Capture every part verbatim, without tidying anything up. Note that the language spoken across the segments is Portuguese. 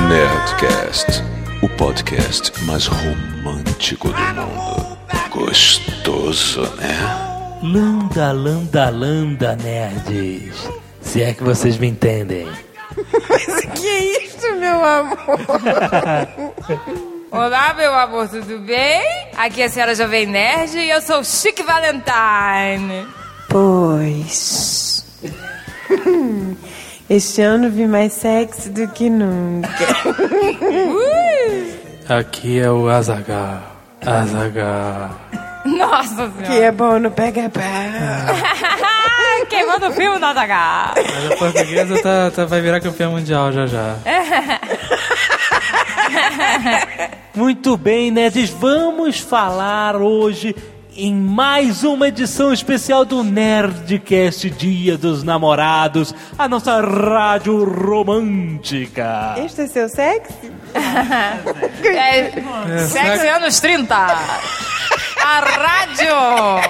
Nerdcast, o podcast mais romântico do mundo. Gostoso, né? Landa, landa, landa, nerds. Se é que vocês me entendem. Mas que é isso, meu amor? Olá, meu amor, tudo bem? Aqui é a senhora Jovem Nerd e eu sou Chique Valentine. Pois... Este ano vi mais sexy do que nunca. Aqui é o Azaghal. Azaghal. Nossa senhora. Que é bom no pega-pau. Queimando o filme do Azaghal. Mas a portuguesa tá, tá, vai virar campeã mundial já já. Muito bem, nerds, vamos falar hoje em mais uma edição especial do Nerdcast Dia dos Namorados, a nossa rádio romântica. Este é seu sexy? É, é, sexo anos trinta. A rádio.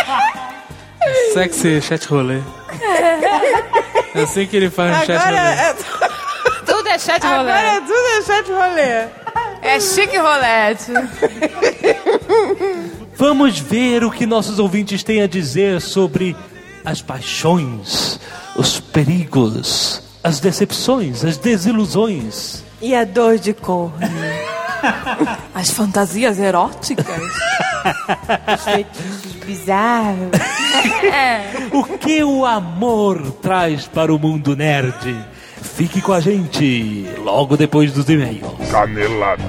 Sexy chat rolê. É assim que ele faz no chat rolê. É... Tudo é chat rolê. Agora é tudo é chat rolê. É chique rolete. Vamos ver o que nossos ouvintes têm a dizer sobre as paixões, os perigos, as decepções, as desilusões. E a dor de corno. As fantasias eróticas. Os feitiços bizarros. O que o amor traz para o mundo nerd? Fique com a gente logo depois dos e-mails. Canelada.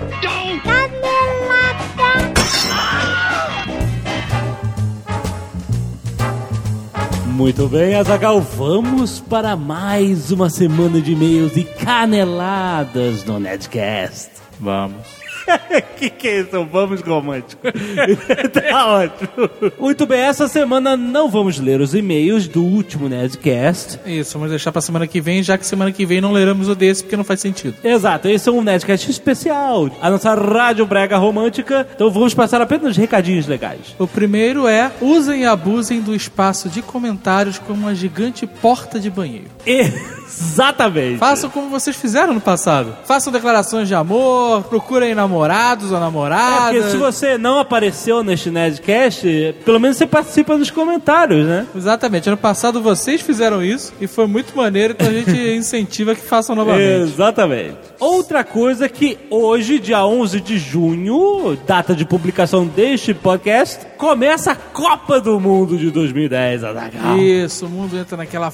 Muito bem, Azaghal, vamos para mais uma semana de e-mails e caneladas no Nerdcast. Vamos. que que é isso? Vamos romântico. Tá ótimo. Muito bem, essa semana não vamos ler os e-mails do último Nerdcast. Isso, vamos deixar pra semana que vem, já que semana que vem não leramos o desse, porque não faz sentido. Exato, esse é um Nerdcast especial, a nossa rádio brega romântica, então vamos passar apenas recadinhos legais. O primeiro é: usem e abusem do espaço de comentários como uma gigante porta de banheiro. Exatamente. Façam como vocês fizeram no passado. Façam declarações de amor, procurem namorados ou namoradas. É porque se você não apareceu neste Nerdcast, pelo menos você participa dos comentários, né? Exatamente. Ano passado vocês fizeram isso e foi muito maneiro, então a gente incentiva que façam novamente. Exatamente. Outra coisa que hoje, dia onze de junho, data de publicação deste podcast, começa a Copa do Mundo de dois mil e dez, Azaghal. Isso, o mundo entra naquela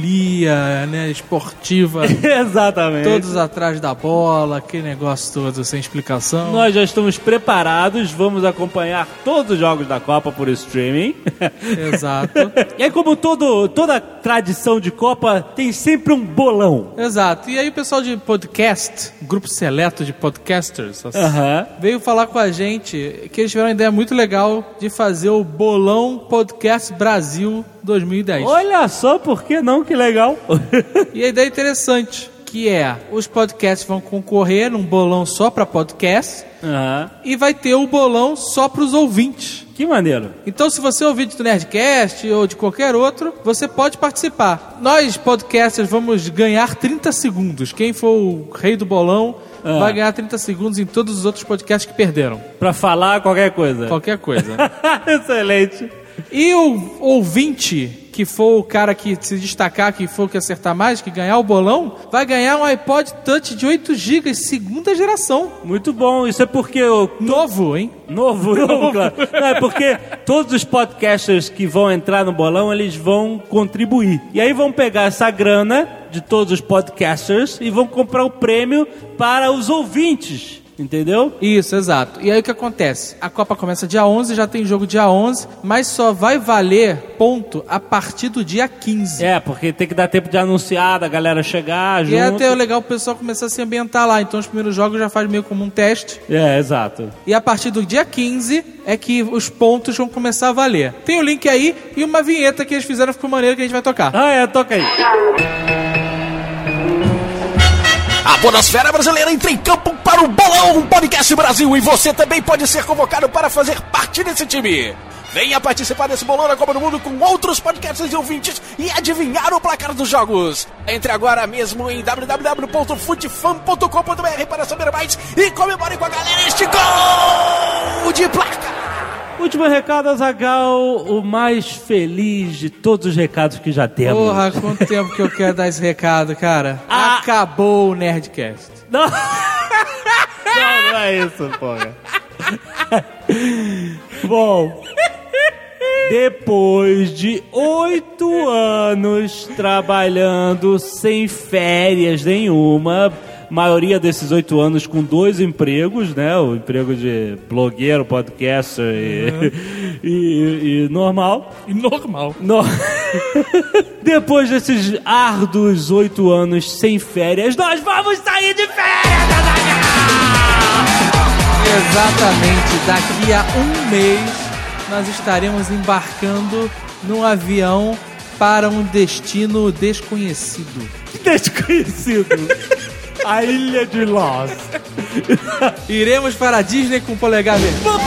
folia, né, esportiva. Exatamente. Todos atrás da bola, aquele negócio todo sem explicação. Nós já estamos preparados, vamos acompanhar todos os jogos da Copa por streaming. Exato. E aí, como todo, toda tradição de Copa, tem sempre um bolão. Exato. E aí o pessoal de podcast, grupo seleto de podcasters, assim, Aham. veio falar com a gente que eles tiveram uma ideia muito legal de fazer o Bolão Podcast Brasil dois mil e dez. Olha só, por que não? Que legal. E a ideia é interessante, que é, os podcasts vão concorrer num bolão só para podcast, Aham. e vai ter o bolão só para os ouvintes. Que maneiro. Então, se você é ouvinte do Nerdcast ou de qualquer outro, você pode participar. Nós, podcasters, vamos ganhar trinta segundos. Quem for o rei do bolão ah. vai ganhar trinta segundos em todos os outros podcasts que perderam. Pra falar qualquer coisa. Qualquer coisa. Excelente. E o ouvinte que for o cara que se destacar, que for o que acertar mais, que ganhar o bolão, vai ganhar um iPod Touch de oito gigas, segunda geração. Muito bom. Isso é porque eu... Novo, hein? Novo, novo, claro. Não, é porque todos os podcasters que vão entrar no bolão, eles vão contribuir. E aí vão pegar essa grana de todos os podcasters e vão comprar o prêmio para os ouvintes. Entendeu? Isso, exato. E aí o que acontece? A Copa começa dia onze, já tem jogo dia onze, mas só vai valer ponto a partir do dia quinze. É, porque tem que dar tempo de anunciar, da galera chegar junto. E é até legal o pessoal começar a se ambientar lá. Então os primeiros jogos já faz meio como um teste. É, exato. E a partir do dia quinze é que os pontos vão começar a valer. Tem o link aí e uma vinheta que eles fizeram ficou maneiro que a gente vai tocar. Ah, é, toca aí. A Podosfera Brasileira entra em campo para o Bolão Podcast Brasil e você também pode ser convocado para fazer parte desse time. Venha participar desse bolão da Copa do Mundo com outros podcasts e ouvintes e adivinhar o placar dos jogos. Entre agora mesmo em w w w ponto futefan ponto com ponto b r para saber mais e comemore com a galera este gol de placa. Último recado, Azaghal, o mais feliz de todos os recados que já temos. Porra, quanto tempo que eu quero dar esse recado, cara. Ah. Acabou o Nerdcast. Não, não, não é isso, porra. Bom, depois de oito anos trabalhando sem férias nenhuma, maioria desses oito anos com dois empregos, né? O emprego de blogueiro, podcaster e, uhum. e, e normal. E normal. No... Depois desses árduos oito anos sem férias, nós vamos sair de férias, Exatamente. Daqui a um mês, nós estaremos embarcando num avião para um destino desconhecido. Desconhecido. A Ilha de Lost. Iremos para a Disney com o polegar vermelho.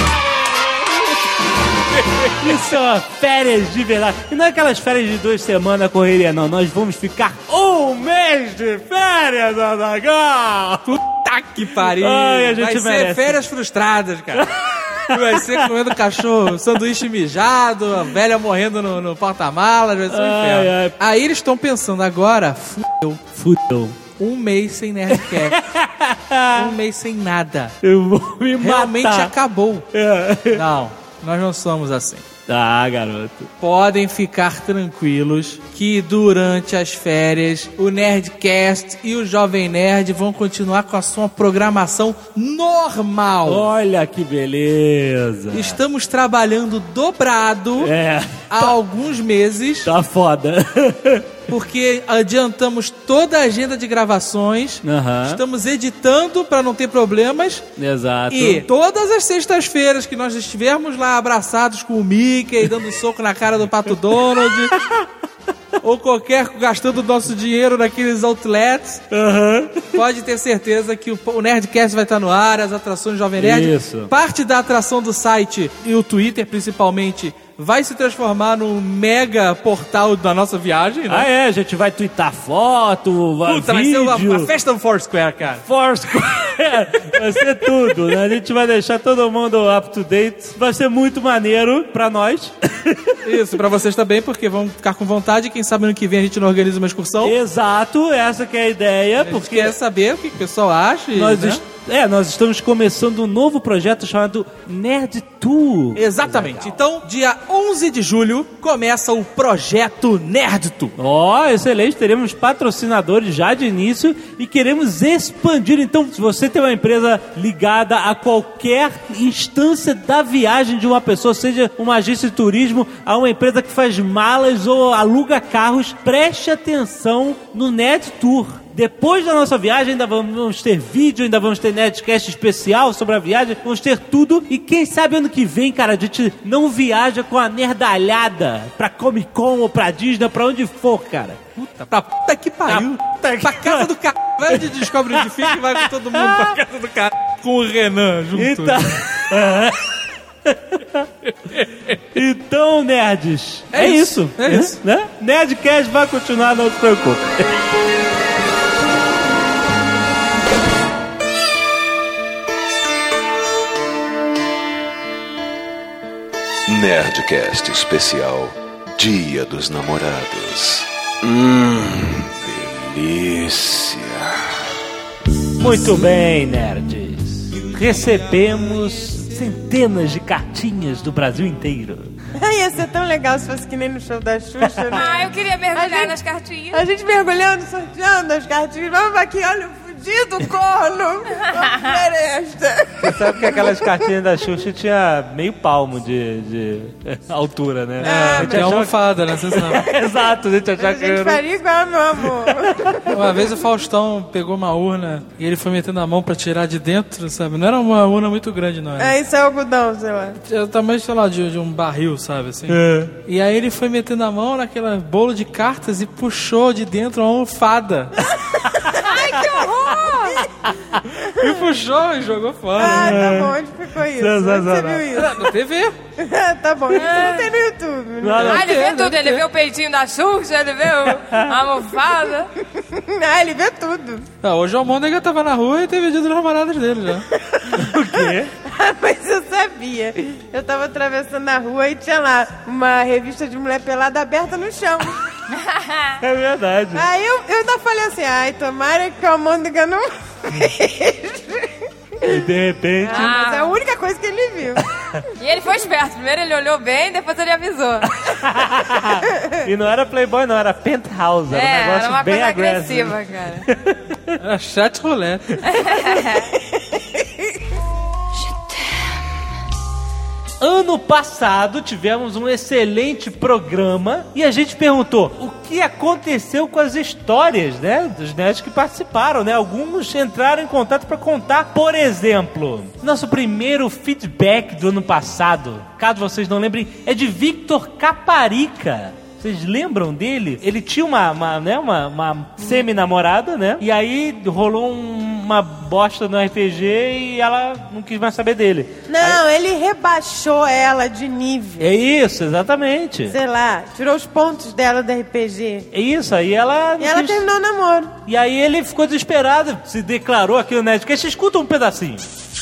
Isso é uma férias de verdade. E não é aquelas férias de duas semanas correria, não. Nós vamos ficar um mês de férias, Azaghal. Puta que pariu. Ai, a gente Vai merece. ser férias frustradas, cara. Vai ser comendo cachorro, sanduíche mijado, a velha morrendo no, no porta-malas, vai ser um Ai, inferno. ai. Aí eles estão pensando agora, fudeu, Fudeu. um mês sem Nerdcast. Um mês sem nada. Eu vou me matar. Realmente acabou. É. Não, nós não somos assim. Ah, garoto. Podem ficar tranquilos que durante as férias o Nerdcast e o Jovem Nerd vão continuar com a sua programação normal. Olha que beleza. Estamos trabalhando dobrado É. há alguns meses, Tá foda. porque adiantamos toda a agenda de gravações. Aham. Estamos editando para não ter problemas. Exato. E todas as sextas-feiras que nós estivermos lá abraçados com o Mickey, dando soco na cara do Pato Donald, ou qualquer, gastando nosso dinheiro naqueles outlets, Aham. pode ter certeza que o, o Nerdcast vai estar no ar, as atrações do Jovem Nerd. Isso. Parte da atração do site e o Twitter, principalmente, vai se transformar num mega portal da nossa viagem, né? Ah, é, a gente vai twittar foto, vai Puta, vai vídeo. ser uma, uma festa no Foursquare, cara. Foursquare. Vai ser tudo, né? A gente vai deixar todo mundo up to date. Vai ser muito maneiro pra nós. Isso, pra vocês também, porque vão ficar com vontade. Quem sabe ano que vem a gente não organiza uma excursão. Exato, essa que é a ideia. A gente Porque quer saber o que o pessoal acha. e, nós, né? est- é, nós estamos começando um novo projeto chamado Nerd Tour. Exatamente. Então, dia onze de julho, começa o Projeto Nerd Tour. Ó, excelente, teremos patrocinadores já de início e queremos expandir. Então, se você tem uma empresa ligada a qualquer instância da viagem de uma pessoa, seja uma agência de turismo, a uma empresa que faz malas ou aluga carros, preste atenção no Nerd Tour. Depois da nossa viagem, ainda vamos ter vídeo, ainda vamos ter Nerdcast especial sobre a viagem, vamos ter tudo. E quem sabe ano que vem, cara, a gente não viaja com a nerdalhada pra Comic Con ou pra Disney, pra onde for, cara. Puta, pra puta que pariu. Puta que Pra casa do cara. Vai onde descobre onde fica e vai com todo mundo pra casa do cara. Com o Renan junto. Então... então, nerds, É é, isso, isso, é isso. né? Nerdcast vai continuar, não se preocupe. Nerdcast especial Dia dos Namorados. Hum, delícia. Muito bem, nerds. Recebemos centenas de cartinhas do Brasil inteiro. Ai, ia ser tão legal se fosse que nem no show da Xuxa, né? Ah, eu queria mergulhar A gente- nas cartinhas. A gente mergulhando, sorteando as cartinhas. Vamos aqui, olha o fudido corno. Vamos ver esta. Você sabe que aquelas cartinhas da Xuxa tinha meio palmo de, de altura, né? Ah, a gente É achava almofada, né? Você sabe. que... Exato, a gente A achava que gente era... faria igual, meu amor. Uma vez o Faustão pegou uma urna e ele foi metendo a mão pra tirar de dentro, sabe? Não era uma urna muito grande, não. Era É, isso é algodão, sei lá. Era o tamanho, sei lá, de, de um barril, sabe? Assim. E aí ele foi metendo a mão naquela bolo de cartas e puxou de dentro uma almofada. Ai, que horror! Me puxou e jogou fora. Ah, tá bom, onde ficou isso? Onde você viu isso? Na T V. Tá bom, isso não tem no YouTube. Não, não. Ah, ele vê tudo. Ele vê o peitinho da Xuxa, ele vê o- a almofada. Ah, ele vê tudo. Não, hoje o Almôndega tava na rua e teve dia dos namorados dele já. O quê? Mas eu sabia. Eu tava atravessando a rua e tinha lá uma revista de mulher pelada aberta no chão. É verdade. Aí eu, eu ainda falei assim, ai, tomara que o Almôndega não veja. E de repente... Ah, mas é a única coisa que ele viu. E ele foi esperto. Primeiro ele olhou bem, depois ele avisou. E não era Playboy, não, era Penthouse. Era um É, negócio era uma bem coisa agressivo. agressiva, cara. Era chat roulette. Ano passado tivemos um excelente programa e a gente perguntou o que aconteceu com as histórias, né, dos nerds que participaram, né? Alguns entraram em contato para contar. Por exemplo, nosso primeiro feedback do ano passado, caso vocês não lembrem, é de Victor Caparica. Vocês lembram dele? Ele tinha uma, uma, né, uma, uma semi-namorada, né? E aí rolou um- uma bosta no R P G e ela não quis mais saber dele. Não, ele rebaixou ela de nível. É isso, exatamente. Sei lá, tirou os pontos dela do R P G. É isso, aí ela... E ela quis- terminou o namoro. E aí ele ficou desesperado, se declarou aqui no Nerdcast. Escuta um pedacinho.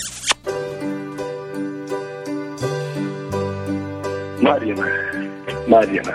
Marina, Marina,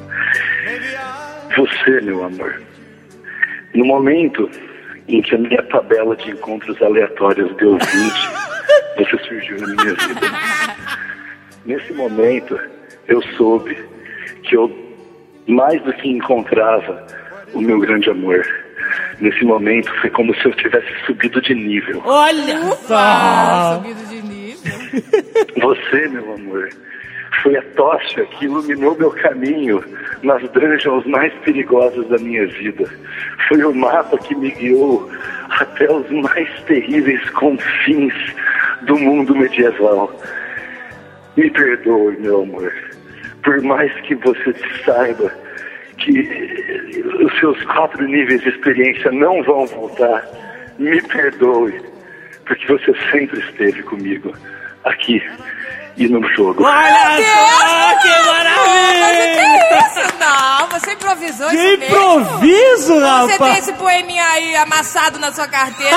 você, meu amor, no momento em que a minha tabela de encontros aleatórios deu vinte, você surgiu na minha vida. Nesse momento, eu soube que eu mais do que encontrava o meu grande amor. Nesse momento, foi como se eu tivesse subido de nível. Olha Ah, só! subido de nível. Você, meu amor, foi a tocha que iluminou meu caminho nas dungeons mais perigosas da minha vida. Foi o mapa que me guiou até os mais terríveis confins do mundo medieval. Me perdoe, meu amor, por mais que você saiba que os seus quatro níveis de experiência não vão voltar. Me perdoe, porque você sempre esteve comigo, aqui e no jogo. Olha só, que Mas o maravilha! que é isso? Não, você improvisou Que isso mesmo? improviso, Você tem rapaz! esse poeminha aí amassado na sua carteira.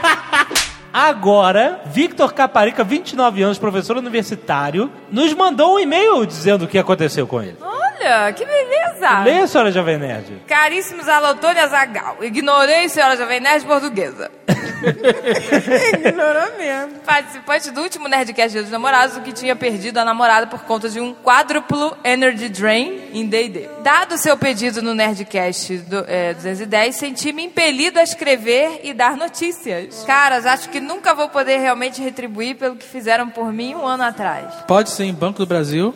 Agora, Victor Caparica, vinte e nove anos, professor universitário, nos mandou um e-mail dizendo o que aconteceu com ele. Olha, que beleza. Leia, senhora Jovem Nerd. Caríssimos Alotônia Azaghal, ignorei senhora Jovem Nerd portuguesa. Ignorou mesmo. Participante do último Nerdcast Dia dos Namorados, o que tinha perdido a namorada por conta de um quádruplo Energy Drain em D e D. Dado o seu pedido no Nerdcast do, é, duzentos e dez, senti-me impelido a escrever e dar notícias. Caras, acho que nunca vou poder realmente retribuir pelo que fizeram por mim um ano atrás. Pode ser em Banco do Brasil.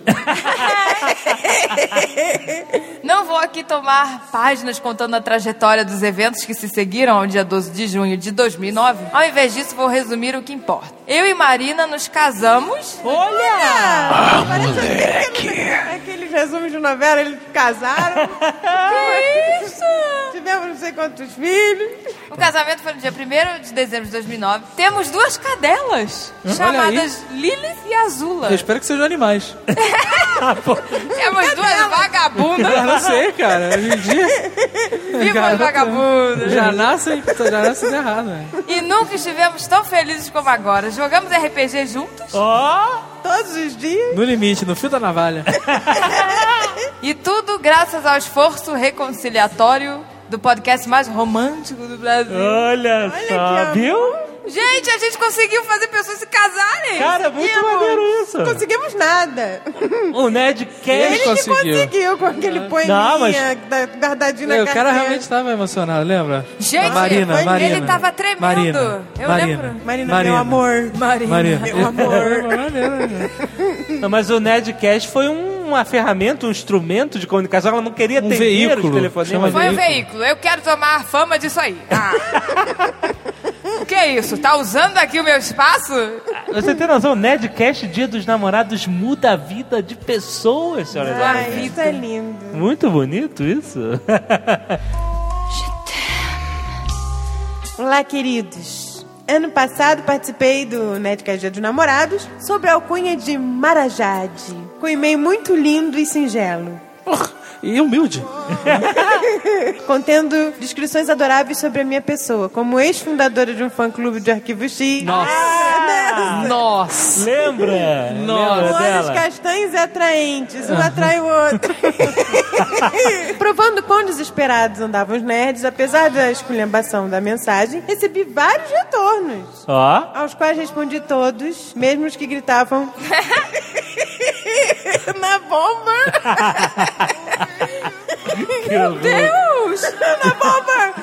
Não vou aqui tomar páginas contando a trajetória dos eventos que se seguiram ao dia doze de junho de dois mil e nove. Ao invés disso, vou resumir o que importa. Eu e Marina nos casamos. Olha! Ah, moleque! Aqueles resumos de novela, eles casaram. Que isso? Tivemos não sei quantos filhos. O casamento foi no dia primeiro de dezembro de dois mil e nove. Temos duas cadelas, Olha chamadas Lilith e Azula. Eu espero que sejam animais. Temos duas vagabundas. Eu não sei, cara. Hoje em dia. Vivas Garota, vagabundas. Já nascem já nasce errado, né? E nunca estivemos tão felizes como agora. Jogamos R P G juntos. Ó! Todos os dias. No limite, no fio da navalha. E tudo graças ao esforço reconciliatório do podcast mais romântico do Brasil. Olha que só, amor. viu? Gente, a gente conseguiu fazer pessoas se casarem. Cara, muito Conseguimos. maneiro isso. Não conseguimos nada. O Nerdcast... Ele Ele conseguiu. que conseguiu com aquele poeminha Não, mas- da- guardadinho na É, o carteira. cara realmente estava emocionado, lembra? Gente, Marina, foi- Marina. ele tava tremendo. Marina, Eu Marina. lembro. Marina, Marina. meu amor. Marina. Marina. Meu amor. Maneiro, né? Não, mas o Nerdcast foi um- uma ferramenta, um instrumento de comunicação. Ela não queria Um ter veículo. os telefonemas. Chama Foi o veículo. veículo. Eu quero tomar fama disso aí. Ah. O que é isso? Tá usando aqui o meu espaço? Você tem noção? O Nerdcast Dia dos Namorados muda a vida de pessoas, senhoras e Ai, senhores. isso é lindo. Muito bonito isso. Olá, queridos. Ano passado participei do Nerdcast Dia dos Namorados sobre a alcunha de Marajade, com um e-mail muito lindo e singelo. E humilde. Contendo descrições adoráveis sobre a minha pessoa, como ex-fundadora de um fã-clube de Arquivo X. Nossa. Ah, Nossa. Lembra? Nossa. Lembra olhos dela? castanhos e atraentes, um atrai o outro. Provando quão desesperados andavam os nerds, apesar da esculhambação da mensagem, recebi vários retornos, Ó. aos quais respondi todos, mesmo os que gritavam na bomba. Meu Deus! Na bomba!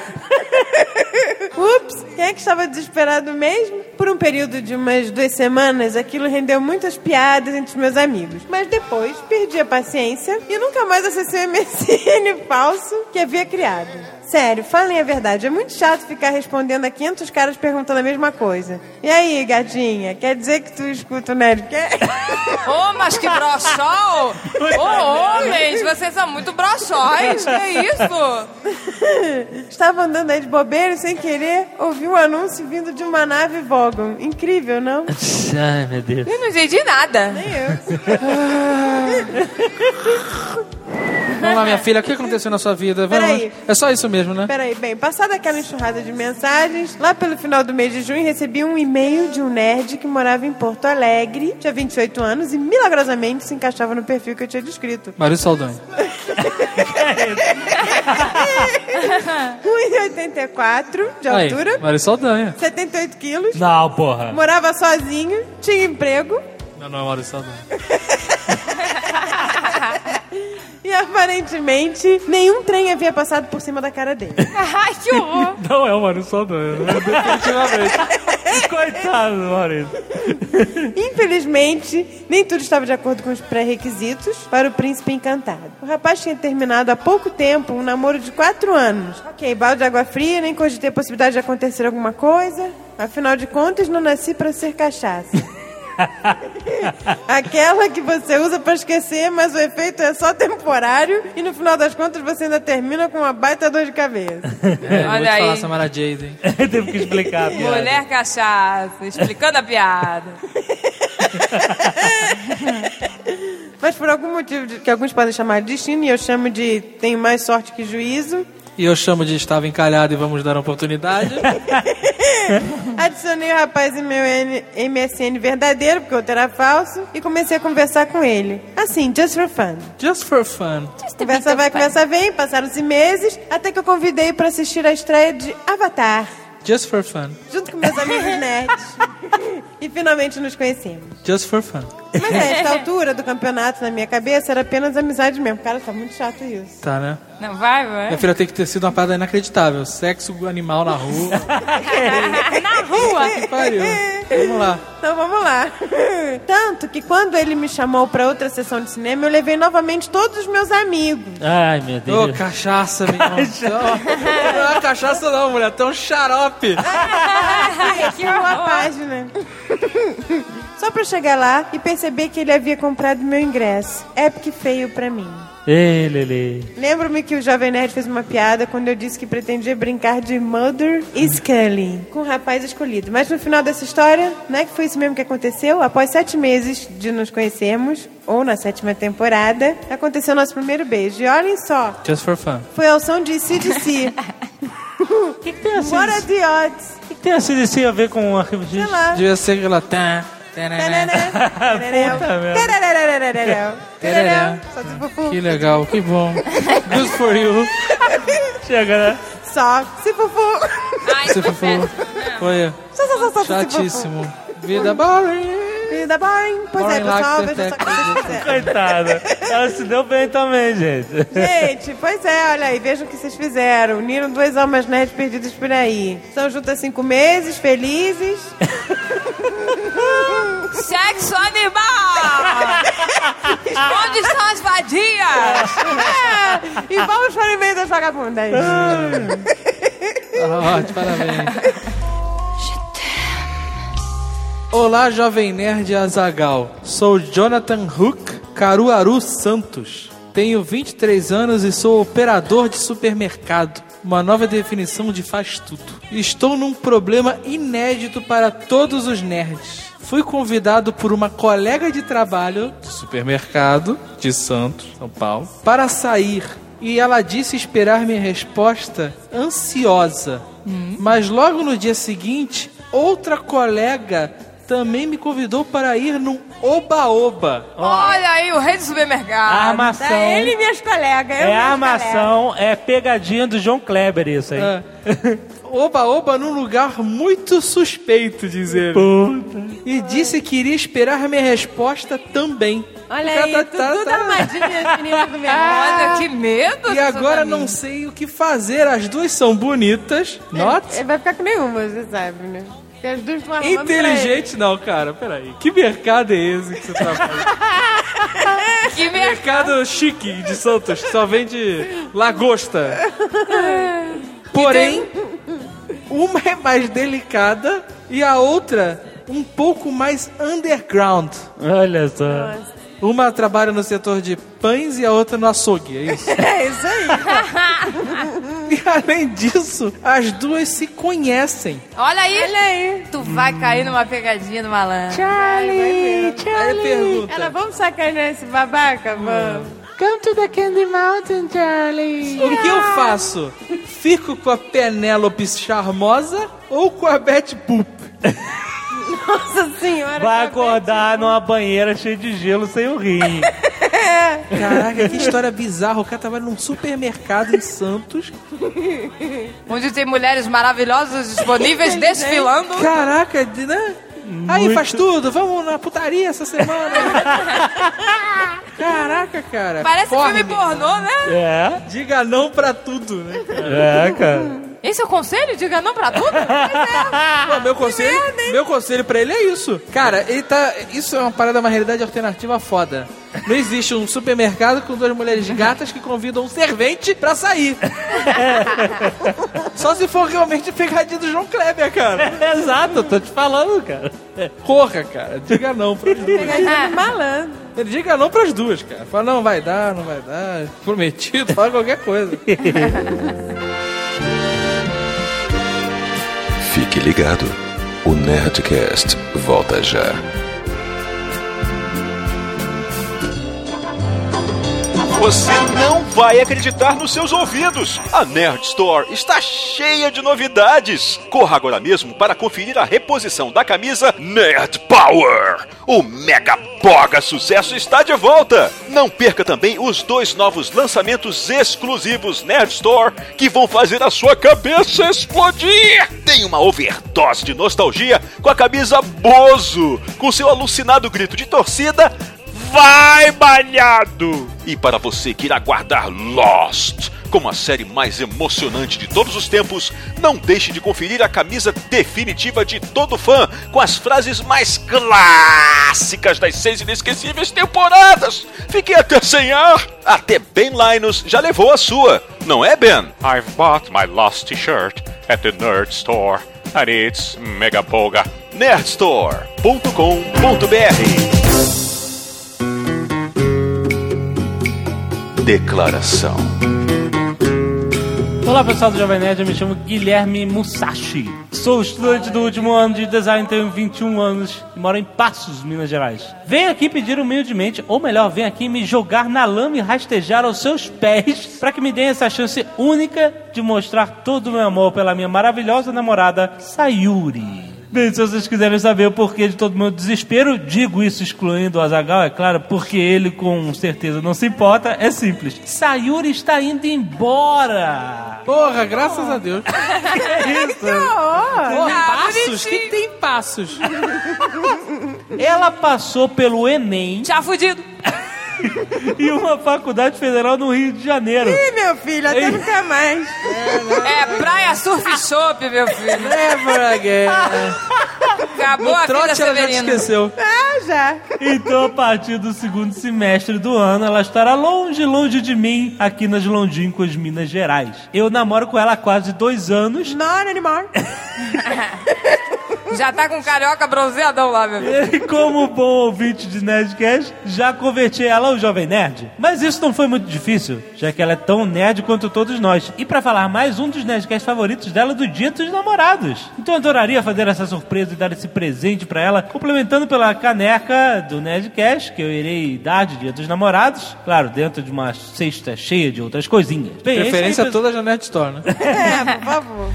Ups, quem é que estava desesperado mesmo? Por um período de umas duas semanas, aquilo rendeu muitas piadas entre os meus amigos. Mas depois, perdi a paciência e nunca mais acessei o M S N falso que havia criado. Sério, falem a verdade, é muito chato ficar respondendo a quinhentos caras perguntando a mesma coisa. E aí, gatinha, quer dizer que tu escuta o Nerdcast? Ô, oh, mas que broxol! Ô, oh, homens, vocês são muito broxóis. Que isso? Estava andando aí de bobeira e sem querer ouvi um anúncio vindo de uma nave Vogon. Incrível, não? Ai, meu Deus. Eu não entendi nada. Nem eu. Vamos lá, minha filha, o que aconteceu na sua vida? Vamos. Peraí. É só isso mesmo, né? Peraí, bem, passada aquela enxurrada de mensagens, lá pelo final do mês de junho recebi um e-mail de um nerd que morava em Porto Alegre, tinha vinte e oito anos e milagrosamente se encaixava no perfil que eu tinha descrito. Maurício Saldanha. um e oitenta e quatro de Aí, altura, Maurício Saldanha. setenta e oito quilos, Não, porra. morava sozinho, tinha emprego Não, não é Maurício Saldanha. e aparentemente nenhum trem havia passado por cima da cara dele. Ai, que horror. Não é o Maurício Saldanha, né? Definitivamente. Coitado, Maurício. Infelizmente, nem tudo estava de acordo com os pré-requisitos para o príncipe encantado. O rapaz tinha terminado há pouco tempo um namoro de quatro anos. Ok, balde de água fria, nem cogitei a possibilidade de acontecer alguma coisa. Afinal de contas, não nasci para ser cachaça. Aquela que você usa pra esquecer, mas o efeito é só temporário e no final das contas você ainda termina com uma baita dor de cabeça. É, não vou te Olha aí. falar, Samara Jade, hein? Teve que explicar a piada. Mulher cachaça, explicando a piada. Mas por algum motivo de- que alguns podem chamar de destino, e eu chamo de tenho mais sorte que juízo, E eu chamo de estava encalhado e vamos dar uma oportunidade. adicionei o rapaz em meu N- M S N verdadeiro, porque o outro era falso, e comecei a conversar com ele. Assim, just for fun. Just for fun. Conversa vai, conversa vem, passaram-se meses, até que eu convidei para assistir a estreia de Avatar, Just for fun. junto com meus amigos nerds. E finalmente nos conhecemos. Just for fun. Mas a esta altura do campeonato, na minha cabeça, era apenas amizade mesmo. Cara, tá muito chato isso. Tá, né? Não vai, vai? Minha filha tem que ter sido uma parada inacreditável. Sexo animal na rua. Na rua. Que pariu. Vamos lá. Então vamos lá. Tanto que quando ele me chamou para outra sessão de cinema, eu levei novamente todos os meus amigos. Ai, meu Ô, Deus. cachaça, meu irmão. Não é cachaça não, mulher. Tem um xarope. Aqui uma página. Só pra chegar lá e perceber que ele havia comprado meu ingresso. Épico e feio pra mim. Ei, Lelê. Lembro-me que o Jovem Nerd fez uma piada quando eu disse que pretendia brincar de Mulder e Scully com o rapaz escolhido. Mas no final dessa história, não é que foi isso mesmo que aconteceu? Após sete meses de nos conhecermos, ou na sétima temporada, aconteceu nosso primeiro beijo. E olhem só, Just for fun. foi ao som de C D C. O que, que tem a What are C D C? the odds? O que, que tem a C D C a ver com o arquivo Sei X? lá. Devia ser aquela... Tá, tarará. Puta merda. Tarará. Só se fufu. Que legal, que bom. Good for you. Chega, né? Só se fufu. Ai, Você foi fofo. péssimo. Foi Só, só, só, só, se fufu. chatíssimo. Vida boring. Vida boring. Pois é, Boring pessoal, like veja só o que vocês fizeram. Coitada. Ela se deu bem também, gente. Gente, pois é, olha aí, vejam o que vocês fizeram. Uniram duas almas nerds perdidas por aí. Estão juntas há cinco meses, felizes. Sexo animal! Onde estão as vadias? É, e vamos para o meio das vagabundas. Ótimo, parabéns. Olá, Jovem Nerd Azaghal. Sou Jonathan Hook Caruaru Santos. tenho vinte e três anos e sou operador de supermercado. Uma nova definição de faz tudo. Estou num problema inédito para todos os nerds. Fui convidado por uma colega de trabalho do supermercado de Santos, São Paulo, para sair. E ela disse esperar minha resposta ansiosa. Hum. Mas logo no dia seguinte, outra colega também me convidou para ir num oba-oba. Olha aí, o rei do supermercado. Armação. É ele e minhas colegas. eu e É minhas armação, é pegadinha do João Kleber isso aí. É. Oba-oba num lugar muito suspeito, diz ele. Puta. E disse que iria esperar minha resposta também. Olha aí, Tá, tudo, tá, tudo tá. armadilha, menina do meu. Olha, que medo. E dessa agora menina. não sei o que fazer. As duas são bonitas. Note. Ele vai ficar com nenhuma, você sabe, né? Porque as duas estão arrumando pra ele. Inteligente não, cara. Peraí. Que mercado é esse que você trabalha? Que merda. Mercado chique de Santos, que só vende lagosta. Porém, uma é mais delicada e a outra um pouco mais underground. Olha só. Uma trabalha no setor de pães e a outra no açougue, é isso? É isso aí. E além disso, as duas se conhecem. Olha aí. Olha aí. Tu vai cair numa pegadinha do malandro. Charlie, Aí ele pergunta: Ela, vamos sacanear esse babaca? Vamos. Come to the Candy Mountain, Charlie. O que eu faço? Fico com a Penélope charmosa ou com a Betty Boop? Nossa senhora. Vai que acordar numa banheira cheia de gelo sem o rim. Caraca, que história bizarra. O cara trabalha num supermercado em Santos. Onde tem mulheres maravilhosas disponíveis desfilando. Caraca, né? Aí, Muito. faz tudo. Vamos na putaria essa semana. Caraca, cara. Parece Forne. filme pornô, né? É, Diga não pra tudo, né? é, cara. Esse é o conselho? Diga não pra tudo? Pô, meu conselho, meu conselho pra ele é isso. Cara, ele tá. Isso é uma parada, uma realidade alternativa foda. Não existe um supermercado com duas mulheres gatas que convidam um servente pra sair. Só se for realmente pegadinha do João Kleber, cara. Exato, eu tô te falando, cara. Corra, cara. Diga não pras duas. Pegadinha do malandro. Ele diga não pras duas, cara. Fala, não vai dar, não vai dar. Prometido, fala qualquer coisa. Fique ligado, o Nerdcast volta já. Você não vai acreditar nos seus ouvidos. A Nerd Store está cheia de novidades. Corra agora mesmo para conferir a reposição da camisa Nerd Power. O Mega Boga Sucesso está de volta. Não perca também os dois novos lançamentos exclusivos Nerd Store que vão fazer a sua cabeça explodir. Tem uma overdose de nostalgia com a camisa Bozo, com seu alucinado grito de torcida: vai, malhado! E para você que irá guardar Lost como a série mais emocionante de todos os tempos, não deixe de conferir a camisa definitiva de todo fã, com as frases mais clássicas das seis inesquecíveis temporadas. Fiquei até sem ar. Até Ben Linus já levou a sua, não é, Ben? I've bought my Lost t-shirt at the Nerd Store, and it's mega boga. nerdstore ponto com ponto b r. Declaração. Olá pessoal do Jovem Nerd, eu me chamo Guilherme Musashi. Sou estudante do último ano de design, tenho vinte e um anos e moro em Passos, Minas Gerais. Venho aqui pedir humildemente, ou melhor, venho aqui me jogar na lama e rastejar aos seus pés para que me deem essa chance única de mostrar todo o meu amor pela minha maravilhosa namorada Sayuri. Bem, se vocês quiserem saber o porquê de todo o meu desespero, digo isso excluindo o Azaghal, é claro, porque ele com certeza não se importa, é simples. Sayuri está indo embora! Porra, graças a Deus. Que isso? Pô, Ah, passos? O que, que tem passos? Ela passou pelo Enem Tchau, fudido. e uma faculdade federal no Rio de Janeiro. Ih, meu filho, até Ei. nunca mais. É praia, surf e chopp, meu filho. Never again. Acabou a vida, Trote ela já te Severino. esqueceu. Ah, já. Então, a partir do segundo semestre do ano, ela estará longe, longe de mim, aqui nas longínquas Minas Gerais. Eu namoro com ela há quase dois anos Not anymore. Já tá com carioca bronzeadão lá, meu filho. E como bom ouvinte de Nerdcast, já converti ela ao Jovem Nerd. Mas isso não foi muito difícil, já que ela é tão nerd quanto todos nós. E pra falar mais, um dos Nerdcasts favoritos dela do Dia dos Namorados. Então eu adoraria fazer essa surpresa e dar esse presente pra ela, complementando pela caneca do Nerdcast, que eu irei dar de Dia dos Namorados. Claro, dentro de uma cesta cheia de outras coisinhas. Bem, Preferência aí, toda da Nerd Store, né? É, por favor.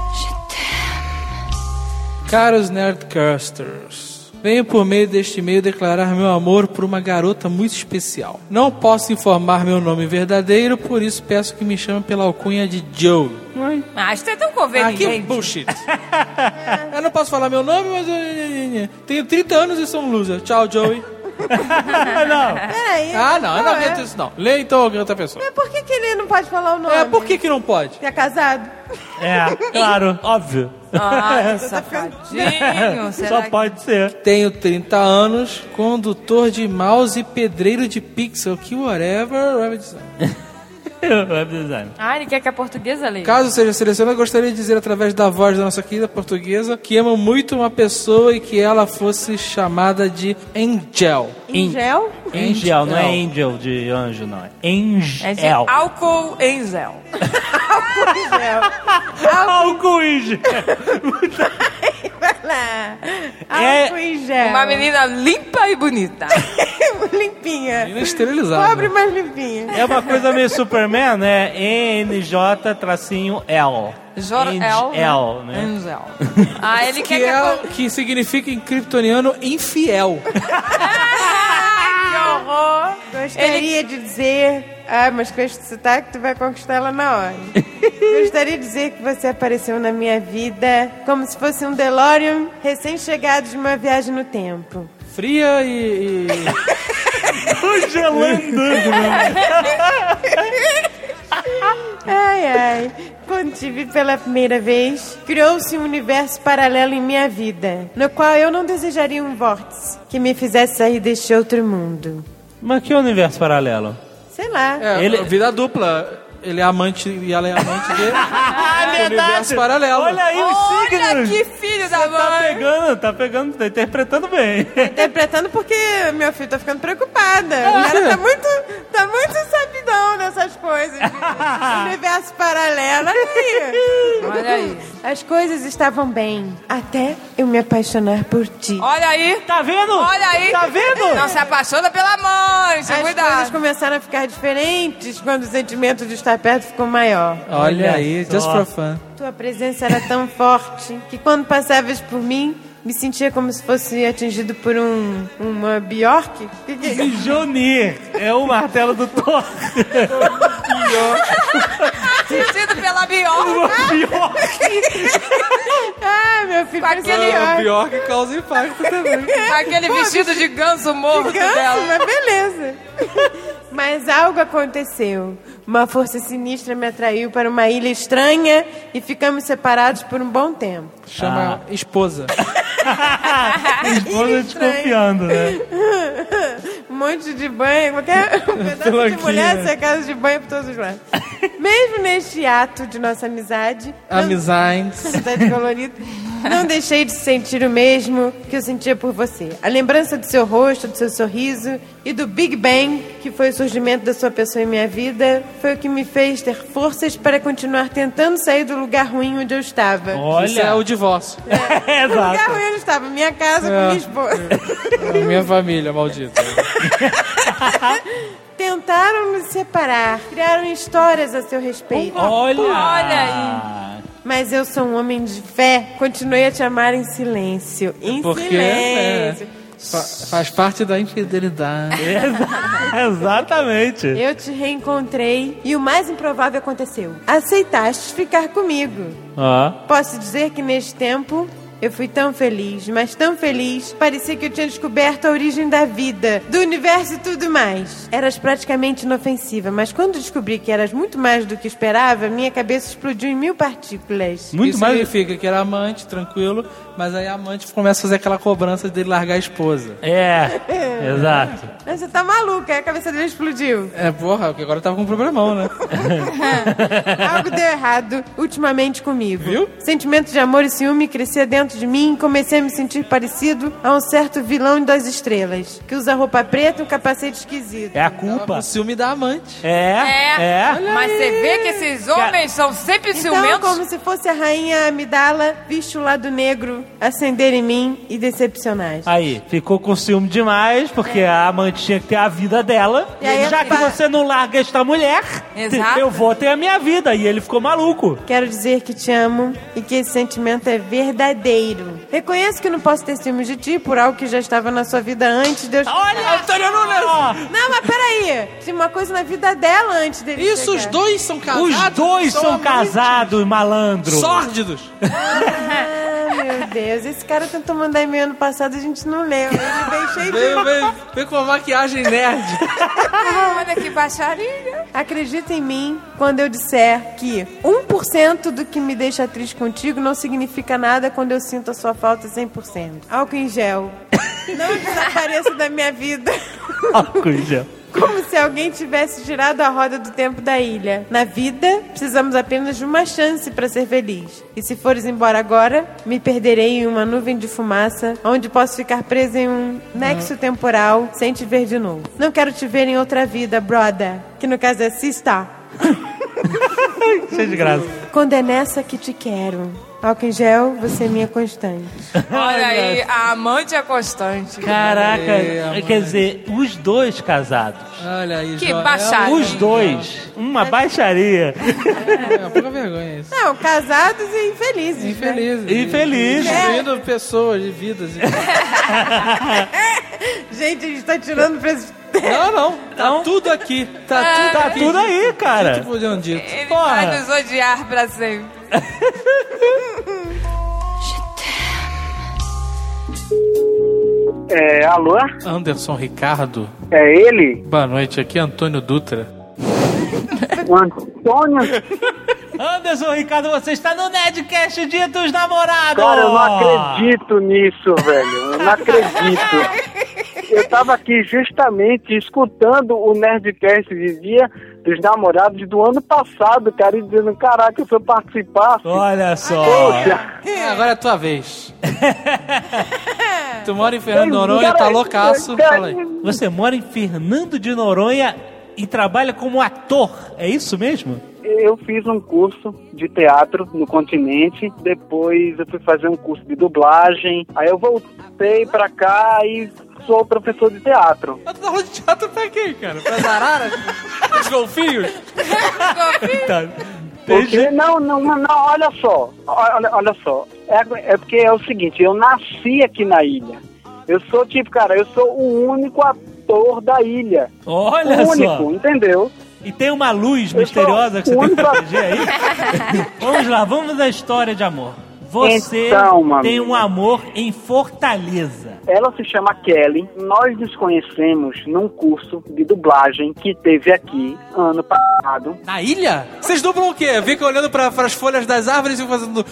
Caros Nerdcasters, venho por meio deste e-mail declarar meu amor por uma garota muito especial. Não posso informar meu nome verdadeiro, por isso peço que me chame pela alcunha de Joe. Ah, isso é tão Ah, que conveniente. bullshit. Eu não posso falar meu nome, mas eu tenho trinta anos e sou um loser. Tchau, Joey. não. Peraí. Ah, não, eu não é? aguento isso não. Lê então outra pessoa. Mas por que, que ele não pode falar o nome? É, por que que não pode? Porque é casado? É, claro, óbvio. Ah, safadinho. Será Só que... pode ser. Tenho trinta anos, condutor de mouse e pedreiro de pixel, que whatever, web design. Web design. Ah, ele quer que a portuguesa leia. Caso seja selecionado, gostaria de dizer através da voz da nossa querida portuguesa que amo muito uma pessoa e que ela fosse chamada de Angel. Angel? Angel, não é angel de anjo, não. É É de Angel. álcool em gel. Angel. Álcool em gel. Vai lá. É Álcool em gel. Uma menina limpa e bonita. limpinha. Menina esterilizada. Pobre, mas limpinha. É uma coisa meio Superman, né? E N J tracinho L. Jor-El, Angel, né? Angel. Ah, ele quer Que, que a... é, que significa em kryptoniano infiel. Que horror. Gostaria de dizer... Ah, mas com esse sotaque tu vai conquistar ela na hora. Gostaria de dizer que você apareceu na minha vida como se fosse um DeLorean recém-chegado de uma viagem no tempo. Fria e... e... Congelando. Ai, ai. Quando te vi pela primeira vez, criou-se um universo paralelo em minha vida, no qual eu não desejaria um vórtice que me fizesse sair deste outro mundo. Mas que universo paralelo? Sei lá. É, Ele- vida dupla. Ele é amante e ela é amante dele. Ah, É universo paralelo. Olha aí os Olha signos. que filho da Tá mãe. pegando, tá pegando, tá interpretando bem. Interpretando porque meu filho tá ficando preocupada. O cara tá muito, tá muito sabidão nessas coisas. de Universo paralelo. Olha aí. Olha aí. As coisas estavam bem, até eu me apaixonar por ti. Olha aí. Tá vendo? Olha aí. Tá vendo? Não se apaixona pela mãe. As Sem coisas cuidado. começaram a ficar diferentes quando o sentimento de estar perto ficou maior. Olha aí, só. just for fun. Tua presença era tão forte que quando passavas por mim, me sentia como se fosse atingido por um uma Bjork. Que que é? Jonir é o martelo do Thor. Assistido pela Bior. Ah, meu filho, Com parecia aquele- É, Bjork. pior que causa impacto também. Com aquele vestido de ganso morto Ganso, dela. mas beleza. Mas algo aconteceu. Uma força sinistra me atraiu para uma ilha estranha e ficamos separados por um bom tempo. Chama esposa. Esposa desconfiando, né? Um monte de banho, qualquer um pedaço de Pelanquinha. mulher cercada de banho por todos os lados. Mesmo neste ato de nossa amizade, não- Amizades. amizade colorida, não deixei de sentir o mesmo que eu sentia por você. A lembrança do seu rosto, do seu sorriso e do Big Bang, que foi o surgimento da sua pessoa em minha vida, foi o que me fez ter forças para continuar tentando sair do lugar ruim onde eu estava. Olha. Isso é o divórcio. É, O lugar exato. ruim onde eu estava, minha casa É. com minha esposa. A minha família, maldita. Tentaram nos separar, criaram histórias a seu respeito. Olha. Olha aí. Mas eu sou um homem de fé, continuei a te amar em silêncio. Em Porque silêncio. é, fa- faz parte da infidelidade. Exa- Exatamente. Eu te reencontrei e o mais improvável aconteceu. Aceitaste ficar comigo. Ó. Posso dizer que neste tempo eu fui tão feliz, mas tão feliz, parecia que eu tinha descoberto a origem da vida, do universo e tudo mais. Eras praticamente inofensiva, mas quando descobri que eras muito mais do que esperava, minha cabeça explodiu em mil partículas. Muito Isso mais. significa que era amante, tranquilo, Mas aí a amante começa a fazer aquela cobrança dele largar a esposa. É, exato. Mas você tá maluca, a cabeça dele explodiu. É, porra, porque agora eu tava com um problemão, né? Algo deu errado ultimamente comigo. Viu? Sentimento de amor e ciúme crescia dentro de mim e comecei a me sentir parecido a um certo vilão das estrelas, que usa roupa preta e um capacete esquisito. É a culpa. O ciúme da amante. É, É, é. mas você vê que esses homens são sempre Então, ciumentos. como se fosse a rainha Amidala, viste o lado negro acender em mim e decepcionar. Aí, ficou com ciúme demais, porque a amante tinha que ter a vida dela. E aí, Já que pá. você não larga esta mulher, Exato. eu vou ter a minha vida. E ele ficou maluco. Quero dizer que te amo e que esse sentimento é verdadeiro. Reconheço que não posso ter ciúmes de ti por algo que já estava na sua vida antes de eu... Olha, Antônio Nunes! Não, mas peraí. Tinha uma coisa na vida dela antes dele Isso, chegar. os dois são casados. Os dois são amantes. casados, malandro. Sórdidos. Ah, meu Deus. Esse cara tentou mandar e-mail ano passado, a gente não leu. Ele veio cheio de... Veio, veio, veio com uma maquiagem nerd. Ah, olha que baixaria. Acredita em mim quando eu disser que um por cento do que me deixa triste contigo não significa nada quando eu sinto a sua falta cem por cento. Álcool em gel. Não desapareça da minha vida. Álcool em gel. Como se alguém tivesse tirado a roda do tempo da ilha. Na vida, precisamos apenas de uma chance para ser feliz. E se fores embora agora, me perderei em uma nuvem de fumaça, onde posso ficar presa em um nexo temporal sem te ver de novo. Não quero te ver em outra vida, brother. Que no caso é sister. Cheio de graça. Quando é nessa que te quero. Álcool em gel, você é minha constante. Olha aí, a amante é constante. Caraca, Ei, amor. quer dizer, os dois casados. Olha aí, Que Joel. baixaria. Os dois. Uma baixaria. É uma pouca vergonha isso. Não, casados e infelizes. né? Infelizes. Infeliz. Destruindo pessoas de vidas. Gente, a gente tá tirando pra esse... Não, não. Tá Não? tudo aqui. Tá É. tudo Tá aqui. tudo aí, cara. Tudo podiam dito. Ele Porra. vai nos odiar pra sempre. É, alô? Anderson Ricardo. É ele? Boa noite, aqui é Antônio Dutra. O Antônio? Anderson, Ricardo, você está no Nerdcast Dia dos Namorados. Cara, eu não acredito nisso, velho. Eu não acredito. Eu tava aqui justamente escutando o Nerdcast de Dia dos Namorados do ano passado, cara, e dizendo, caraca, se eu participasse... Olha só. Poxa, Ah, agora é a tua vez. Tu mora em Fernando de Noronha, cara, tá loucaço. cara, Fala aí. Você mora em Fernando de Noronha e trabalha como ator, é isso mesmo? Eu fiz um curso de teatro no continente, depois eu fui fazer um curso de dublagem, aí eu voltei pra cá e sou professor de teatro. Eu tô falando de teatro pra quem, cara? Pra araras? Os golfinhos? Tá. Porque, não, não, não, olha só, olha, olha só, é, é porque é o seguinte, eu nasci aqui na ilha, eu sou tipo, cara, eu sou o único ator da ilha, Olha o único, só. entendeu? E tem uma luz Eu misteriosa que você sou tem que o único- proteger aí? Vamos lá, vamos à história de amor. Você Então, mano. tem um amor em Fortaleza. Ela se chama Kelly, nós nos conhecemos num curso de dublagem que teve aqui ano passado. Na ilha? Vocês dublam o quê? Fica olhando pra, pras folhas das árvores e fazendo...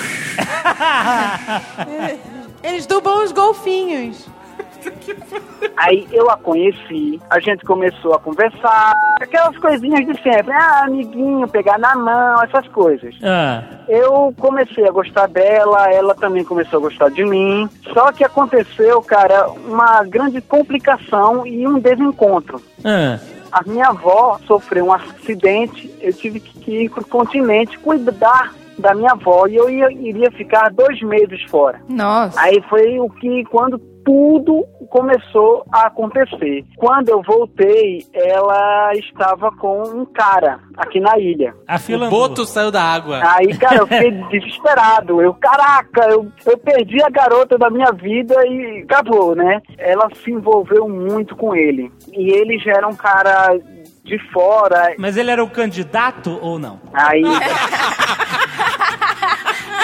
Eles dublam os golfinhos. Aí eu a conheci, a gente começou a conversar, aquelas coisinhas de sempre, ah, amiguinho, pegar na mão, essas coisas. Ah, Eu comecei a gostar dela, ela também começou a gostar de mim, só que aconteceu, cara, uma grande complicação e um desencontro. ah. A minha avó sofreu um acidente, eu tive que ir pro continente cuidar da minha avó e eu ia, iria ficar dois meses fora. Nossa. Aí foi o que, quando tudo começou a acontecer. Quando eu voltei, ela estava com um cara aqui na ilha. A fila O andou. boto saiu da água. Aí, cara, eu fiquei desesperado. Eu, caraca, eu, eu perdi a garota da minha vida e acabou, né? Ela se envolveu muito com ele. E ele já era um cara de fora. Mas ele era o candidato ou não? Aí...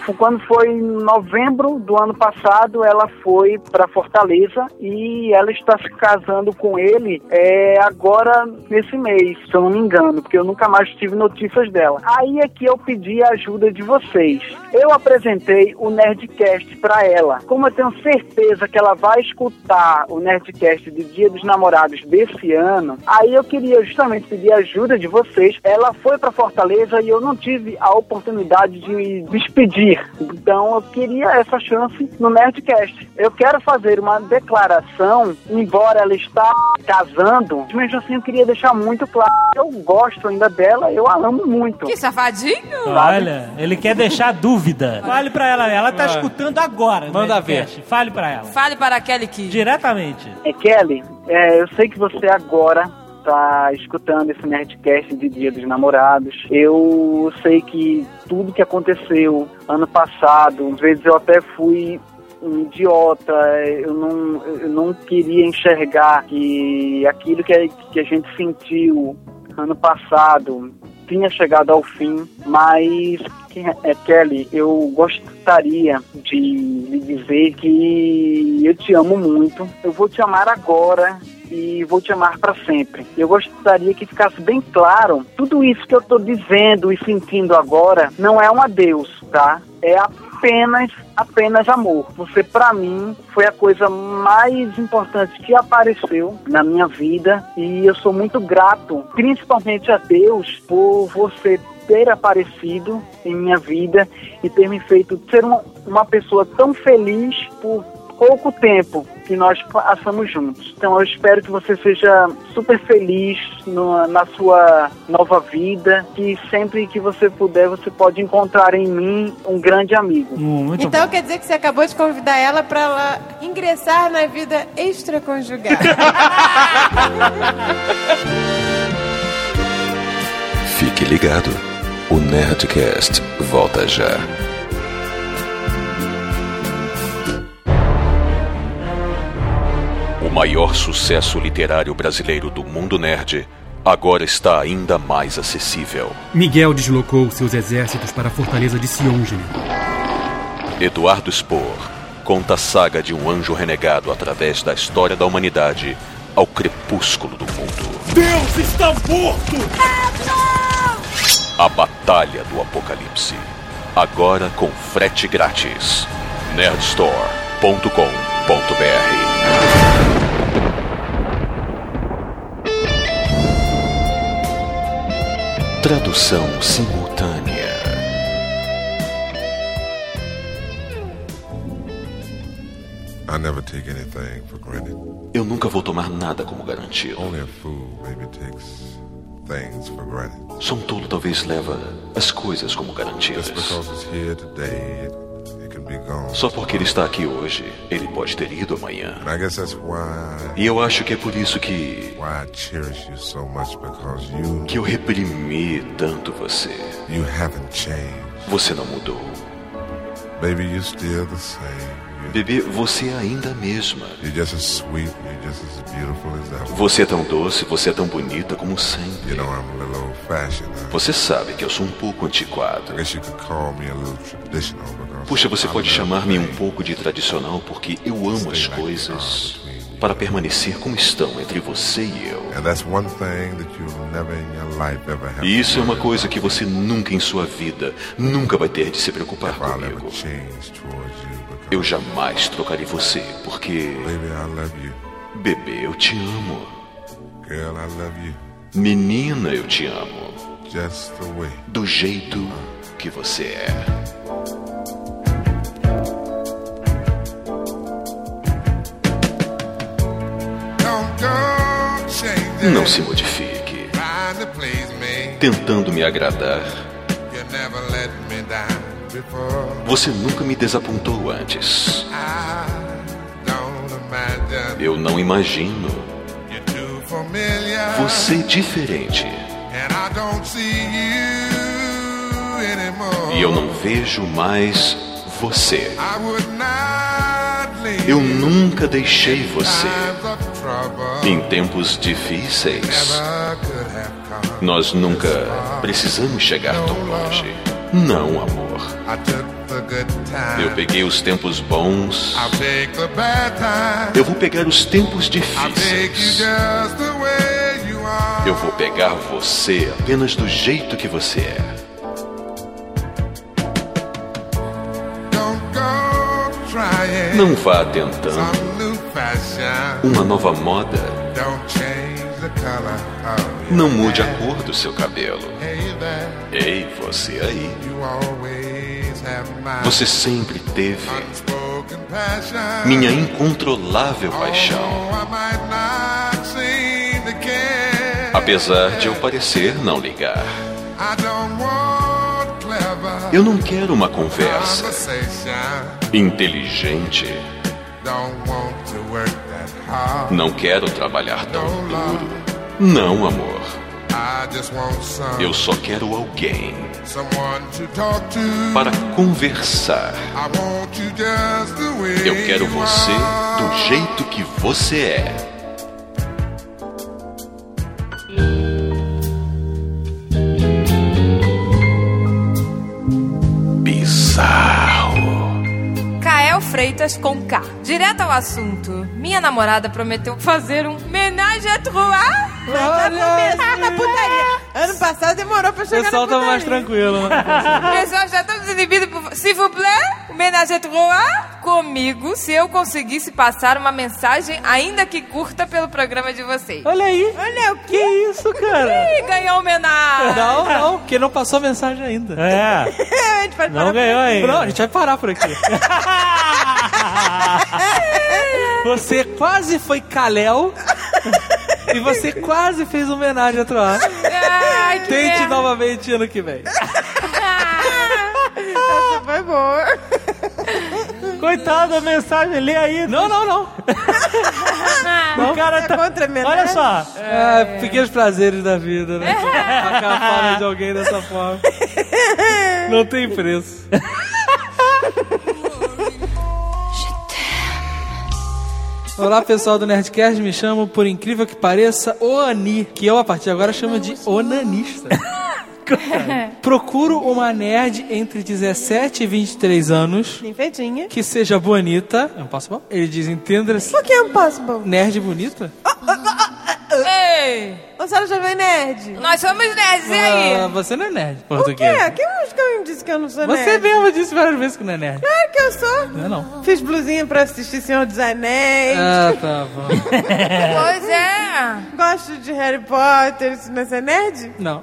quando foi em novembro do ano passado, ela foi para Fortaleza e ela está se casando com ele é, agora nesse mês, se eu não me engano, porque eu nunca mais tive notícias dela. Aí é que eu pedi a ajuda de vocês. Eu apresentei o Nerdcast para ela. Como eu tenho certeza que ela vai escutar o Nerdcast de Dia dos Namorados desse ano, aí eu queria justamente pedir a ajuda de vocês. Ela foi para Fortaleza e eu não tive a oportunidade de me despedir. Então eu queria essa chance no Nerdcast. Eu quero fazer uma declaração, embora ela está casando, mesmo assim eu queria deixar muito claro que eu gosto ainda dela, eu a amo muito. Que safadinho! Olha, ele quer deixar dúvida. Fale pra ela, ela tá ah. escutando agora. Manda ver. Fale pra ela. Fale para a Kelly Key. Diretamente. É, Kelly, é, eu sei que você agora tá escutando esse Nerdcast de Dia dos Namorados. Eu sei que tudo que aconteceu ano passado, às vezes eu até fui um idiota, eu não, eu não queria enxergar que aquilo que a, que a gente sentiu ano passado tinha chegado ao fim, mas é, Kelly, eu gostaria de lhe dizer que eu te amo muito, eu vou te amar agora e vou te amar para sempre. Eu gostaria que ficasse bem claro, tudo isso que eu tô dizendo e sentindo agora não é um adeus, tá? É apenas, apenas amor. Você, pra mim, foi a coisa mais importante que apareceu na minha vida e eu sou muito grato, principalmente a Deus, por você ter aparecido em minha vida e ter me feito ser uma, uma pessoa tão feliz por pouco tempo que nós passamos juntos. Então eu espero que você seja super feliz no, na sua nova vida, que sempre que você puder, você pode encontrar em mim um grande amigo. Muito então bom. Quer dizer que você acabou de convidar ela para ela ingressar na vida extraconjugal. Fique ligado, o Nerdcast volta já. O maior sucesso literário brasileiro do mundo nerd agora está ainda mais acessível. Miguel deslocou seus exércitos para a fortaleza de Siongen. Eduardo Spohr conta a saga de um anjo renegado através da história da humanidade ao crepúsculo do mundo. Deus está morto! A Batalha do Apocalipse. Agora com frete grátis. nerdstore ponto com ponto b r. Tradução simultânea. I never take anything for granted. Eu nunca vou tomar nada como garantido. Only a fool maybe takes things for granted. Só um tolo talvez leva as coisas como garantidas. Just because it's here today, it, it can be gone. Só porque ele está aqui hoje, ele pode ter ido amanhã. And I guess that's why, e eu acho que é por isso que why I cherish you so much, because you, que eu reprimi tanto você. You haven't changed. Você não mudou. Baby, you're still the same. Bebê, você é ainda a mesma. You're just as sweet, you're just as beautiful as ever. Você é tão doce, você é tão bonita como sempre. You know, I'm a little old-fashioned, huh? Você sabe que eu sou um pouco antiquado. I guess you could call me a little traditional, because Puxa, você pode chamar-me um pouco de tradicional porque eu amo as coisas para permanecer como estão entre você e eu. E isso é uma coisa que você nunca em sua vida, nunca vai ter de se preocupar comigo. Eu jamais trocarei você, porque... Bebê, eu te amo. Menina, eu te amo. Do jeito que você é. Não se modifique, tentando me agradar. Você nunca me desapontou antes. Eu não imagino você diferente. E eu não vejo mais você. Eu nunca deixei você em tempos difíceis. Nós nunca precisamos chegar tão longe. Não, amor. Eu peguei os tempos bons. Eu vou pegar os tempos difíceis. Eu vou pegar você apenas do jeito que você é. Não vá tentando uma nova moda. Não mude a cor do seu cabelo. Ei, você aí. Você sempre teve minha incontrolável paixão. Apesar de eu parecer não ligar. Eu não quero uma conversa inteligente. Não quero trabalhar tão duro. Não, amor. Eu só quero alguém para conversar. Eu quero você do jeito que você é. Kael Freitas com K. Direto ao assunto. Minha namorada prometeu fazer um ménage à trois. Mas já começar na putaria. Ano passado demorou pra chegar na putaria. O pessoal tava mais tranquilo, né? Pessoal, já estamos inibidos por... S'il vous plaît, ménage à trois comigo, se eu conseguisse passar uma mensagem, ainda que curta, pelo programa de vocês. Olha aí. Olha o que isso, cara? Ih, ganhou homenagem. Não, não, porque não passou mensagem ainda. É. A gente pode não ganhou ainda. Não, a gente vai parar por aqui. Você quase foi Kalel e você quase fez homenagem a Troar. Ai, que Tente merda. novamente ano que vem. Essa foi boa. Coitado da mensagem, lê aí. Não, não, não. não. O cara tá... contra a Olha só. É, pequenos prazeres da vida, né? Tacar a fala de alguém dessa forma. Não tem preço. Olá, pessoal do Nerdcast, me chamo, por incrível que pareça, Oani, que eu a partir de agora chamo de onanista. Procuro uma nerd entre dezessete e vinte e três anos. Bem feitinha. Que seja bonita. Impossible? Ele diz, entenda-se. Por que é impossible? Nerd bonita? Ei! Você é jovem nerd. Nós somos nerds, e aí? Ah, você não é nerd, O português. quê? Quem música me disse que eu não sou nerd? Você mesmo disse várias vezes que não é nerd. Claro que eu sou. Não é não. Fiz blusinha pra assistir Senhor dos Anéis. Ah, tá bom. Pois é. Gosto de Harry Potter. Isso não é ser nerd? Não.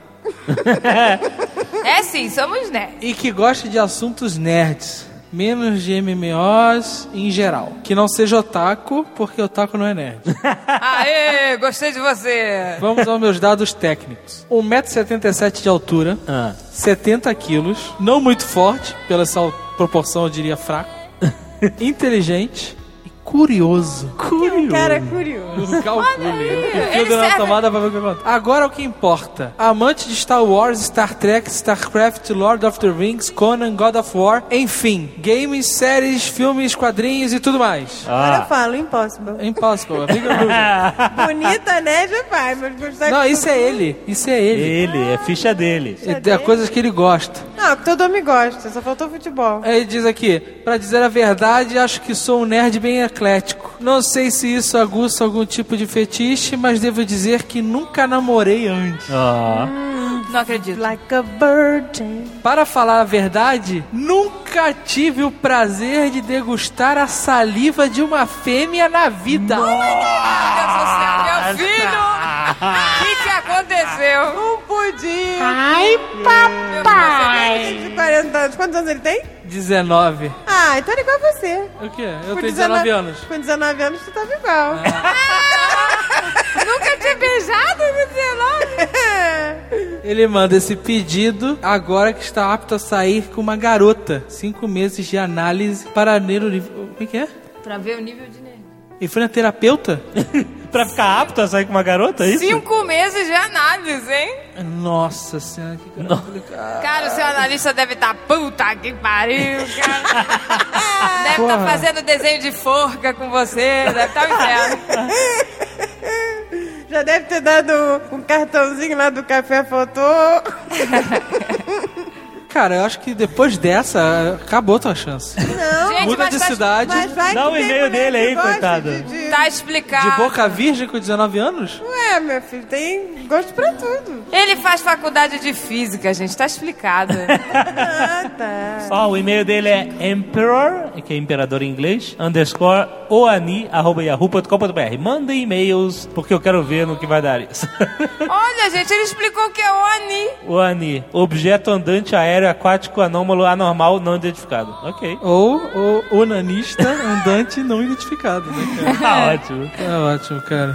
É sim, somos nerds. E que goste de assuntos nerds. Menos de M M Os em geral. Que não seja otaku, porque otaku não é nerd. Aê, gostei de você. Vamos aos meus dados técnicos. um metro e setenta e sete de altura, ah. setenta quilos, não muito forte, pela essa proporção eu diria fraco, inteligente e curioso. Curioso. Um cara curioso. Calcule. O fio na tomada pra ver o que acontece. Agora o que importa. Amante de Star Wars, Star Trek, StarCraft, Lord of the Rings, Conan, God of War, enfim. Games, séries, filmes, quadrinhos e tudo mais. Ah. Agora eu falo, impossible. Impossible. Amiga Bruja. Bonita, né, já vai, mas gostar Não, de isso é ele. Isso é ele. Ele, é ficha dele. É, é coisas que ele gosta. Não, que todo homem gosta, só faltou futebol. Aí ele diz aqui, pra dizer a verdade, acho que sou um nerd bem eclético. Não sei se isso aguça algum tipo de fetiche, mas devo dizer que nunca namorei antes. Ah. Hum, não acredito. Like a virgin. Para falar a verdade, nunca tive o prazer de degustar a saliva de uma fêmea na vida. Meu Deus do céu, meu filho! O que que aconteceu? Um pudim. Ai, papai! De quarenta anos. Quantos anos ele tem? dezenove. Ah, então ele é igual a você. O quê? Eu Com tenho dezenove anos. Com dezenove anos, tu tava igual. Ah, nunca tinha beijado com dezenove? Ele manda esse pedido agora que está apto a sair com uma garota. Cinco meses de análise para ler o nível... O que é? Pra ver o nível de nerd. Ele foi na terapeuta? Pra ficar apto a sair com uma garota, é isso? Cinco meses de análise, hein? Nossa senhora, que cara complicado. Cara, o seu analista deve estar puta que pariu, cara. Deve estar fazendo desenho de forca com você, deve estar um inferno. Já deve ter dado um cartãozinho lá do Café Fotô. cara, eu acho que depois dessa, acabou a tua chance. Não. Gente, Muda mas de tá- cidade. Mas vai Dá que o tem e-mail mulher dele que aí, gosta coitado. de- de- Tá explicado. De boca virgem com dezenove anos? Ué, meu filho, tem gosto pra tudo. Ele faz faculdade de física, gente, tá explicado. Ah, tá. Ó, o e-mail dele é emperor, que é imperador em inglês, underscore oani, arroba yahoo ponto com ponto br. Manda e-mails, porque eu quero ver no que vai dar isso. Olha, gente, ele explicou o que é Oni. Oani, objeto andante aéreo aquático anômalo anormal não identificado. Ok. Ou o onanista andante não identificado, né, cara? Tá ótimo. Tá ótimo, cara.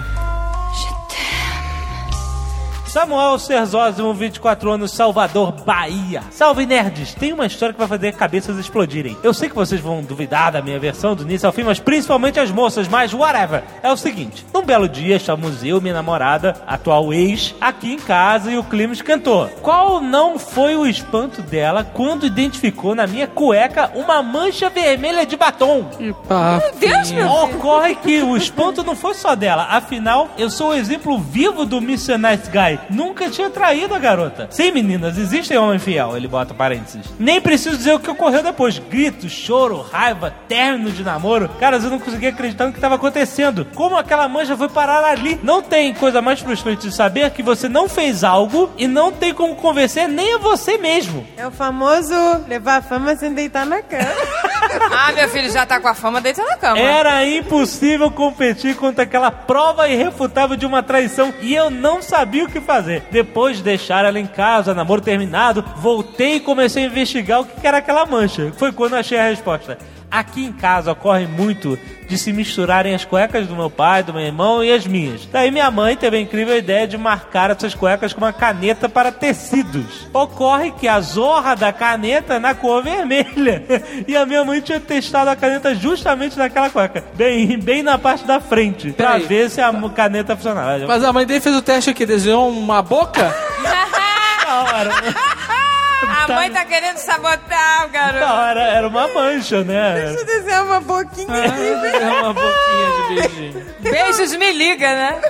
Samuel Serzósimo, vinte e quatro anos, Salvador, Bahia. Salve, nerds! Tem uma história que vai fazer cabeças explodirem. Eu sei que vocês vão duvidar da minha versão do início ao fim, mas principalmente as moças, mas whatever. É o seguinte, num belo dia estávamos eu, minha namorada, atual ex, aqui em casa e o clima esquentou. Qual não foi o espanto dela quando identificou na minha cueca uma mancha vermelha de batom? Que papo. Deus, meu Ocorre que o espanto não foi só dela. Afinal, eu sou o exemplo vivo do mister Nice Guy. Nunca tinha traído a garota. Sim, meninas, existem homem fiel, ele bota parênteses. Nem preciso dizer o que ocorreu depois. Gritos, choro, raiva, término de namoro. Caras, eu não conseguia acreditar no que estava acontecendo. Como aquela mancha foi parar ali? Não tem coisa mais frustrante de saber que você não fez algo e não tem como convencer nem a você mesmo. É o famoso levar a fama sem deitar na cama. Ah, meu filho já tá com a fama dentro da cama. Era impossível competir contra aquela prova irrefutável de uma traição e eu não sabia o que fazer. Depois de deixar ela em casa, namoro terminado, voltei e comecei a investigar o que era aquela mancha. Foi quando achei a resposta. Aqui em casa ocorre muito de se misturarem as cuecas do meu pai, do meu irmão e as minhas. Daí minha mãe teve a incrível ideia de marcar essas cuecas com uma caneta para tecidos. Ocorre que a zorra da caneta é na cor vermelha. E a minha mãe tinha testado a caneta justamente naquela cueca. Bem, bem na parte da frente. Pra Peraí. ver se a caneta funcionava. Mas a mãe dele fez o teste aqui, desenhou uma boca? Da hora. A mãe tá querendo sabotar o garoto. Da hora, era uma mancha, né? Deixa eu desenhar uma boquinha aqui. É uma boquinha de beijinho. Beijos me liga, né?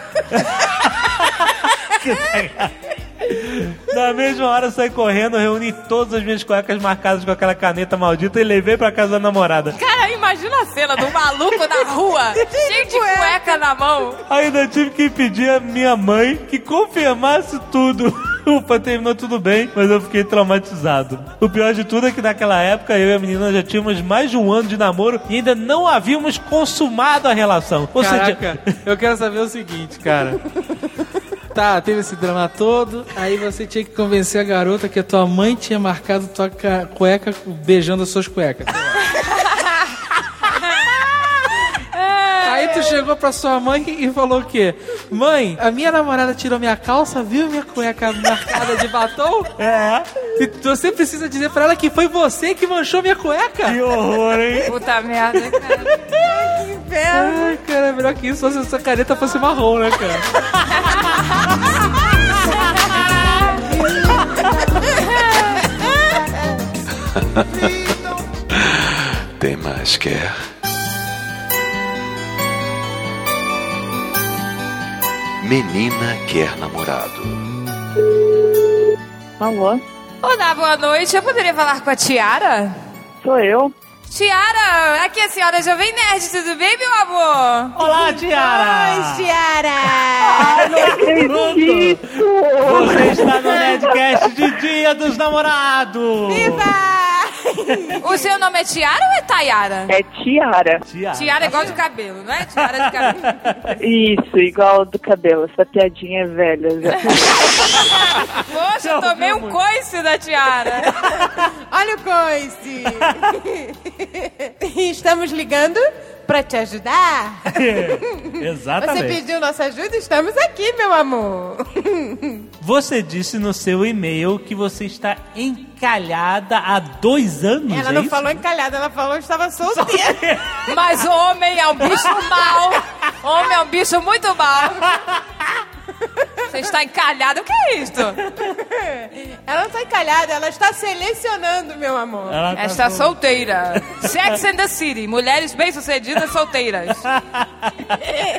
Na mesma hora saí correndo, reuni todas as minhas cuecas marcadas com aquela caneta maldita e levei pra casa da namorada. Cara, imagina a cena do maluco na rua, cheio de cueca na mão. Ainda tive que pedir a minha mãe que confirmasse tudo. Ufa, terminou tudo bem, mas eu fiquei traumatizado. O pior de tudo é que naquela época eu e a menina já tínhamos mais de um ano de namoro e ainda não havíamos consumado a relação. Ou Caraca, seja, eu quero saber o seguinte, cara. Tá, teve esse drama todo, aí você tinha que convencer a garota que a tua mãe tinha marcado tua ca- cueca beijando as suas cuecas. Aí tu chegou pra sua mãe e falou o quê? Mãe, a minha namorada tirou minha calça, viu minha cueca marcada de batom? É. E você precisa dizer pra ela que foi você que manchou minha cueca? Que horror, hein? Puta merda, cara. Que inferno. Ai, cara, é melhor que isso se essa caneta fosse marrom, né, cara? Tem mais, quer? Menina quer namorado. Alô? Olá, boa noite. Eu poderia falar com a Tiara? Sou eu. Tiara, aqui é a senhora Jovem Nerd, tudo bem, meu amor? Olá, Tiara! Oi, Tiara! Ai, não acredito! Você está no Nerdcast de Dia dos Namorados! Viva! O seu nome é Tiara ou é Tayara? É Tiara. Tiara. Tiara é igual de cabelo, não é? Tiara de cabelo. Isso, igual do cabelo. Essa piadinha é velha já. Poxa, eu tomei um coice da Tiara. Olha o coice! Estamos ligando pra te ajudar. Exatamente. Você pediu nossa ajuda? Estamos aqui, meu amor. Você disse no seu e-mail que você está encalhada há dois anos, Ela é não isso? falou encalhada, ela falou que estava solteira. Mas homem é um bicho mau. Homem é um bicho muito mau. Você está encalhado, o que é isto? Ela não está encalhada, ela está selecionando, meu amor. Ela tá Está sol- solteira. Sex and the City. Mulheres bem-sucedidas solteiras.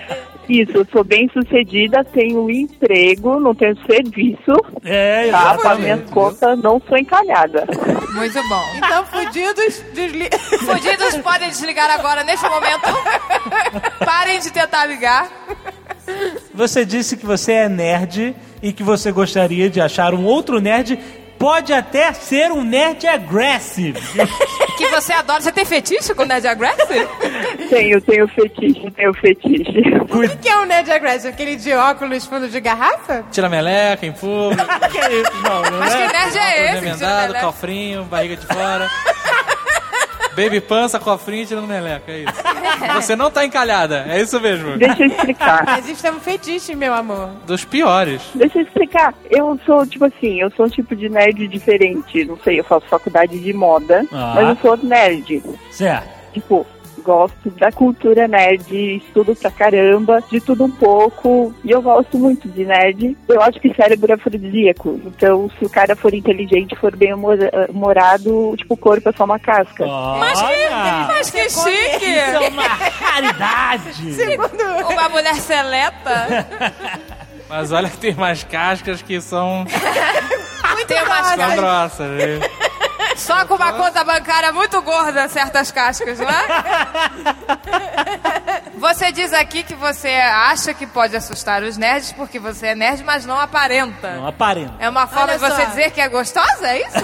Isso, eu sou bem sucedida, tenho emprego, não tenho serviço. É, tá, para minhas contas, não sou encalhada. Muito bom. Então, fudidos, desli... Fudidos podem desligar agora, neste momento. Parem de tentar ligar. Você disse que você é nerd e que você gostaria de achar um outro nerd. Pode até ser um nerd aggressive. Que você adora. Você tem fetiche com nerd aggressive? Tenho, tenho fetiche, tenho fetiche. O que, que é um nerd aggressive? Aquele de óculos fundo de garrafa? Tira meleca em fogo. Que isso? Não, não Mas é? que nerd é esse? Remendado, cofrinho, barriga de fora. Baby pança, cofrinho, tirando meleca, é isso. Você não tá encalhada, é isso mesmo. Deixa eu explicar. Mas isso é um fetiche, meu amor. Dos piores. Deixa eu explicar. Eu sou, tipo assim, eu sou um tipo de nerd diferente. Não sei, eu faço faculdade de moda, Ah. mas eu sou nerd. Certo. Tipo, gosto da cultura nerd, estudo pra caramba, de tudo um pouco, e eu gosto muito de nerd. Eu acho que cérebro é afrodisíaco, então se o cara for inteligente, for bem humorado, tipo, o corpo é só uma casca. Mas que, mas que chique! Isso é uma raridade. Segundo uma mulher seleta. Mas olha que tem umas cascas que são... Tem umas São grossas, né? Só com uma conta bancária muito gorda, certas cascas, não é? Você diz aqui que você acha que pode assustar os nerds porque você é nerd, mas não aparenta. Não aparenta. É uma forma Olha de você só. dizer que é gostosa, é isso?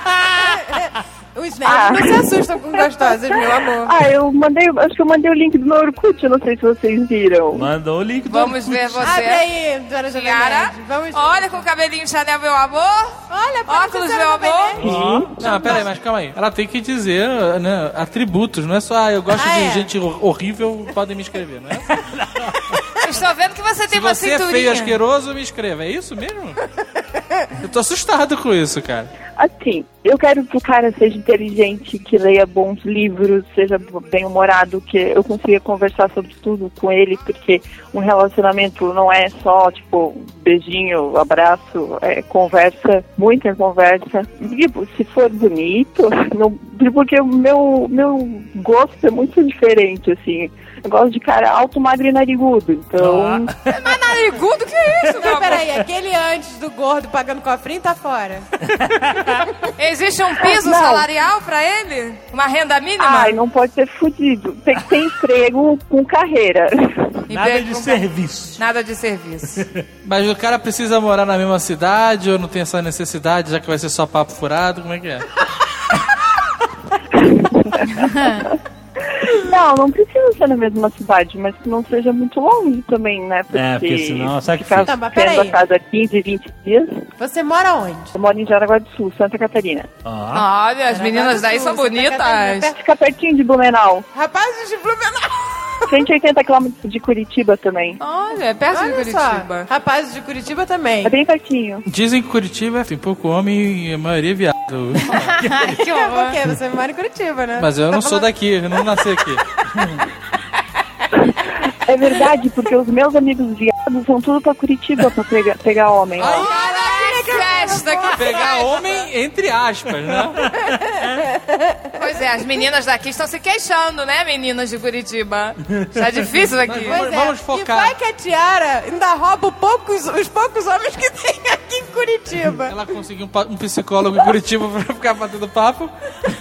Os nerds ah. não se assustam com gostosas, meu amor. Ah, eu mandei, acho que eu mandei o link do meu Orkut, eu não sei se vocês viram. Mandou o link do Vamos Orkut. ver você. Abre aí, Dora Jovem Yara, Nerd. Vamos ver. olha com o cabelinho Chanel, meu amor. Olha, para Óculos, de ser meu Jovem amor. Nerd. Uhum. Não, pera aí, mas calma aí. Ela tem que dizer, né, atributos, não é só, ah, eu gosto Ah, de é? gente hor- horrível, podem me escrever, não é? Eu estou vendo que você tem Se uma você é cinturinha. feio e asqueroso, me escreva. É isso mesmo? Eu tô assustado com isso, cara. Assim, eu quero que o cara seja inteligente, que leia bons livros, seja bem-humorado, que eu consiga conversar sobre tudo com ele, porque um relacionamento não é só, tipo, beijinho, abraço, é conversa, muita conversa. Tipo, se for bonito, não, porque o meu, meu gosto é muito diferente, assim. Eu gosto de cara alto, magro e narigudo, então... Mas narigudo, que é isso, meu Não, amor? peraí, aquele antes do gordo pagando cofrinho tá fora. Existe um piso Não. salarial pra ele? Uma renda mínima? Ai, não pode ser fudido. Tem que ter emprego com carreira. Nada de serviço. Nada de serviço. Mas o cara precisa morar na mesma cidade ou não tem essa necessidade, já que vai ser só papo furado? Como é que é? Não, não precisa ser na mesma cidade, mas que não seja muito longe também, né? Porque, É, porque senão sabe que ficar fica. Tá, mas sendo peraí. a cada quinze, vinte dias. Você mora onde? Eu moro em Jaraguá do Sul, Santa Catarina. Ah. Olha, as meninas daí são bonitas. Fica pertinho de Blumenau. Rapazes de Blumenau. cento e oitenta quilômetros de Curitiba também. Olha, é perto Olha de só, Curitiba. rapazes de Curitiba também. É bem pertinho. Dizem que Curitiba tem pouco homem e a maioria é viado. Que É horror. porque você mora em Curitiba, né? Mas eu não sou daqui, eu não nasci aqui. É verdade, porque os meus amigos viados vão tudo pra Curitiba pra pegar, pegar homem. Ai, Olha que festa, que pegar festa. homem entre aspas, né? Pois é, as meninas daqui estão se queixando, né, meninas de Curitiba? Tá difícil aqui. Pois é. Vamos focar. E vai que a Tiara ainda rouba poucos, os poucos homens que tem aqui em Curitiba. Ela conseguiu um, pa- um psicólogo em Curitiba pra ficar batendo papo.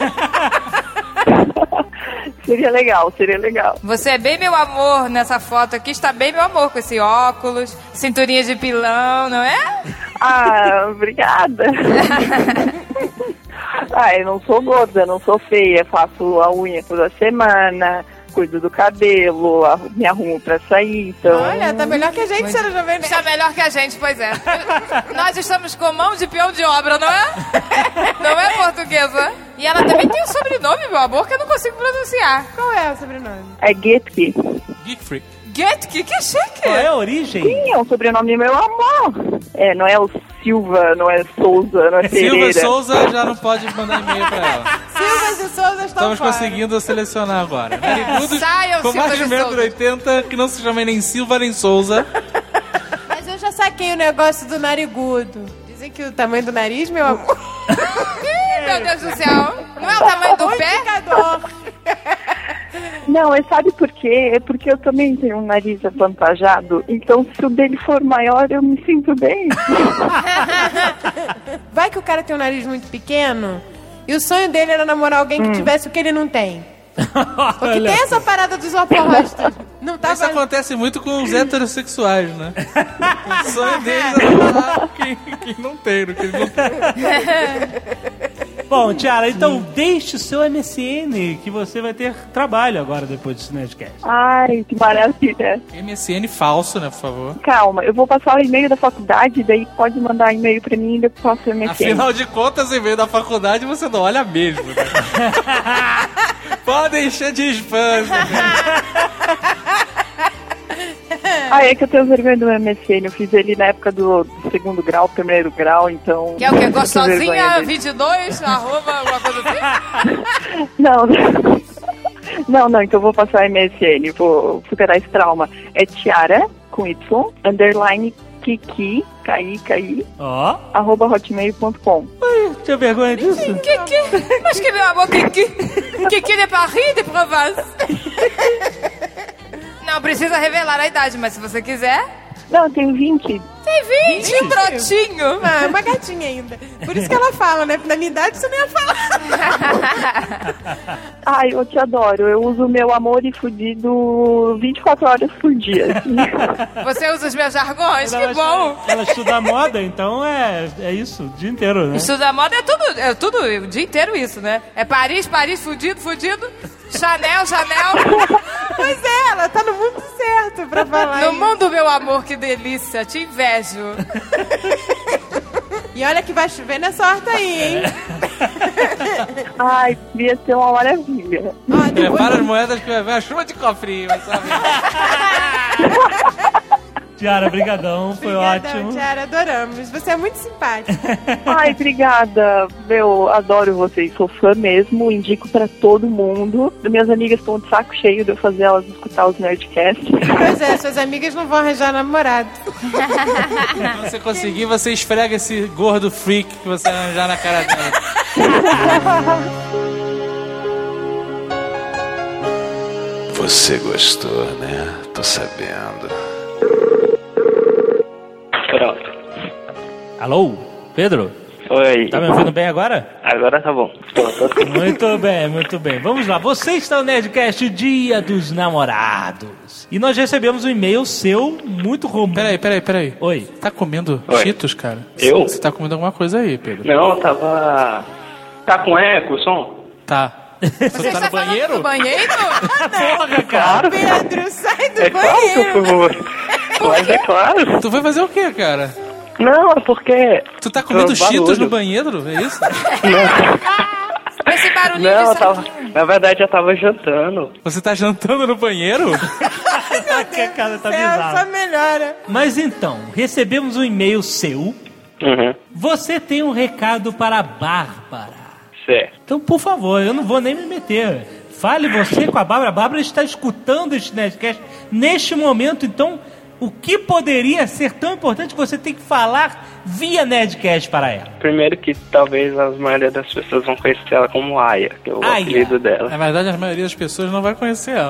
Seria legal, seria legal. Você é bem meu amor nessa foto aqui, está bem meu amor com esse óculos, cinturinha de pilão, não é? Ah, obrigada. Ah, eu não sou gorda, não sou feia, faço a unha toda semana, cuido do cabelo, arru- me arrumo pra sair, então... Olha, tá melhor que a gente, Senhora Jovem Nerd. Está melhor que a gente, pois é. Nós estamos com mão de peão de obra, não é? Não é, portuguesa? E ela também tem um sobrenome, meu amor, que eu não consigo pronunciar. Qual é o sobrenome? É Getke. Geek Freak. Getke, que chique. Qual é a origem? Sim, é um sobrenome meu amor. É, não é o Silva, não é Souza, não é Silva Pereira. e Souza já não pode mandar e-mail pra ela. Silvas e Souza estão Estamos fora. conseguindo selecionar agora. Narigudos Saiam, com mais Silva de e um metro e Souza. oitenta que não se chamem nem Silva nem Souza. Mas eu já saquei o negócio do narigudo. Dizem que o tamanho do nariz, meu amor... Ih, meu Deus do céu. Não é o tamanho do um pé? indicador. Não, é sabe por quê? É porque eu também tenho um nariz avantajado, então se o dele for maior, eu me sinto bem. Vai que o cara tem um nariz muito pequeno e o sonho dele era namorar alguém que hum. tivesse o que ele não tem. Porque tem essa parada dos opostos. Não tá Isso valendo. acontece muito com os heterossexuais, né? O sonho deles é namorar quem, quem não tem, quem não tem. Bom, Tiara, então deixe o seu M S N, que você vai ter trabalho agora depois desse Nerdcast. Ai, que maravilha. M S N falso, né, por favor. Calma, eu vou passar o e-mail da faculdade, daí pode mandar e-mail pra mim e eu passo o M S N. Afinal de contas, e-mail da faculdade você não olha mesmo, né? Pode encher de spam. Ah, é que eu tenho vergonha do M S N. Eu fiz ele na época do, do segundo grau, primeiro grau, então... Que é o que? Gostosinha vinte e dois, arroba, alguma coisa assim? Não, não, não, então eu vou passar M S N, vou superar esse trauma. É Tiara, com Y, underline, Kiki, K I K I, ó, arroba hotmail ponto com. Tinha vergonha disso? Kiki, mas que meu amor, Kiki. Kiki de Paris, de Provence. Não precisa revelar a idade, mas se você quiser... Não, eu tenho vinte. Tem vinte, um brotinho. Ah, é uma gatinha ainda. Por isso que ela fala, né? Na minha idade você não ia falar. Ai, eu te adoro. Eu uso meu amor e fudido vinte e quatro horas por dia. Você usa os meus jargões? Ela Que bom. Ela estuda moda, então é, é isso, o dia inteiro, né? Estuda moda é tudo, é tudo, o dia inteiro isso, né? É Paris, Paris, fudido, fudido. Chanel, Chanel. Pois é, ela tá no mundo certo pra falar. No isso. mundo, meu amor, que delícia. Te invejo. E olha que vai chover nessa horta aí, hein? Ai, devia ser uma maravilha. Ó, depois... Prepara as moedas que vai ver a chuva de cofrinho, sabe? Tiara, brigadão, foi Obrigadão, ótimo. Tiara, adoramos. Você é muito simpática. Ai, obrigada. Meu, adoro vocês. Sou fã mesmo. Indico pra todo mundo. Minhas amigas estão de saco cheio de eu fazer elas escutar os Nerdcasts. Pois é, suas amigas não vão arranjar namorado. Quando você conseguir, você esfrega esse gordo freak que você arranjar na cara dela. Você gostou, né? Tô sabendo. Pronto. Alô, Pedro? Oi. Tá me ouvindo bem agora? Agora tá bom. Tô, tô... Muito bem, muito bem. Vamos lá. Você está no Nerdcast Dia dos Namorados. E nós recebemos um e-mail seu muito romântico. Peraí, peraí, peraí. Oi. Tá comendo Oi. Cheetos, cara? Eu? Você tá comendo alguma coisa aí, Pedro? Não, eu tava... Tá com eco o som? Tá. Você Você tá está no banheiro? No banheiro? Porra, cara. Pedro, sai do É claro que eu banheiro. fui... Mas é claro. Tu vai fazer o quê, cara? Não, é porque... Tu tá comendo Tô Cheetos barulho. no banheiro? É isso? Não, Esse barulhinho não eu de tava... Na verdade, eu tava jantando. Você tá jantando no banheiro? Que a cara tá Céu, só bizarra. melhora. Mas então, recebemos um e-mail seu. Uhum. Você tem um recado para a Bárbara. Certo. Então, por favor, eu não vou nem me meter. Fale você com a Bárbara. A Bárbara está escutando este Nerdcast neste momento. Então, o que poderia ser tão importante que você tem que falar via Nerdcast para ela? Primeiro que talvez a maioria das pessoas vão conhecer ela como Aya, que é o Aya. apelido dela. Na verdade, a maioria das pessoas não vai conhecer ela.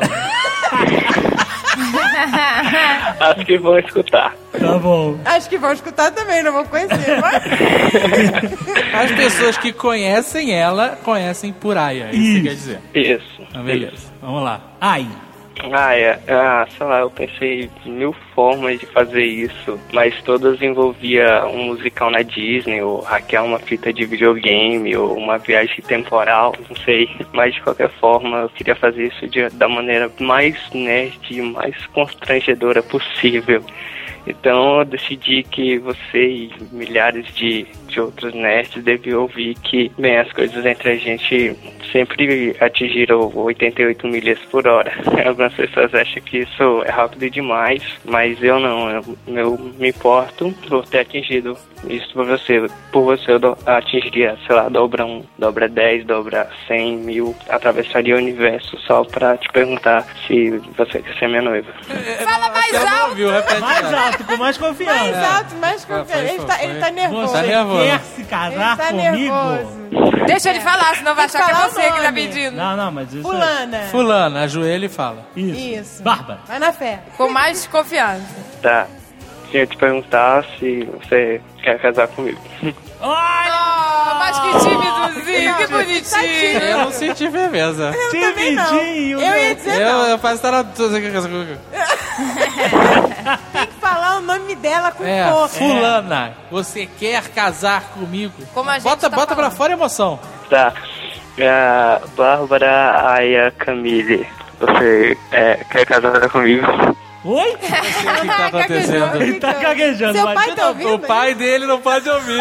Acho que vão escutar. Tá bom. Acho que vão escutar também, não vão conhecer. Mas... As pessoas que conhecem ela, conhecem por Aya. Isso, Isso. quer dizer. Isso. Então, beleza. Vamos lá. Ai. Ah, é. Ah, sei lá, eu pensei em mil formas de fazer isso, mas todas envolvia um musical na Disney, ou hackear uma fita de videogame, ou uma viagem temporal, não sei. Mas de qualquer forma, eu queria fazer isso de, da maneira mais nerd e mais constrangedora possível. Então eu decidi que você e milhares de, de outros nerds deviam ouvir que, bem, as coisas entre a gente sempre atingiram oitenta e oito milhas por hora. Algumas pessoas acham que isso é rápido demais, mas eu não. Eu, eu me importo por ter atingido isso por você. Por você eu do, atingiria, sei lá, dobra um, dobra dez, dobra cem mil, atravessaria o universo só pra te perguntar se você quer ser minha noiva. Fala mais alto! Viu? Repete, Mais cara. alto, com mais confiança. mais alto, mais confiança. Ele tá, ele tá nervoso. Você Tá nervoso. quer se casar Ele tá comigo? nervoso. Deixa ele falar, senão vai Tem que achar que é falar o você que tá nome. pedindo. Não, não, mas isso Fulana. Fulana, ajoelha e fala. Isso. Isso. Bárbara. Vai na fé. Com mais confiança. Tá. Tinha te perguntar se você quer casar comigo. Oh, mas que timidozinho, que bonitinho. Eu não senti firmeza. Eu também não. Timidinho, Eu né? ia dizer Eu, não. eu faço estar na... Você quer casar comigo? Tem que falar o nome dela com É, força. fulana, você quer casar comigo? Como a gente Bota, tá bota pra falando. fora a emoção. Tá. É, Bárbara Aya Camille, você é, quer casar comigo? Oi? O que tá acontecendo? Ele tá gaguejando. Seu mas- pai tá ouvindo? O pai dele não pode ouvir.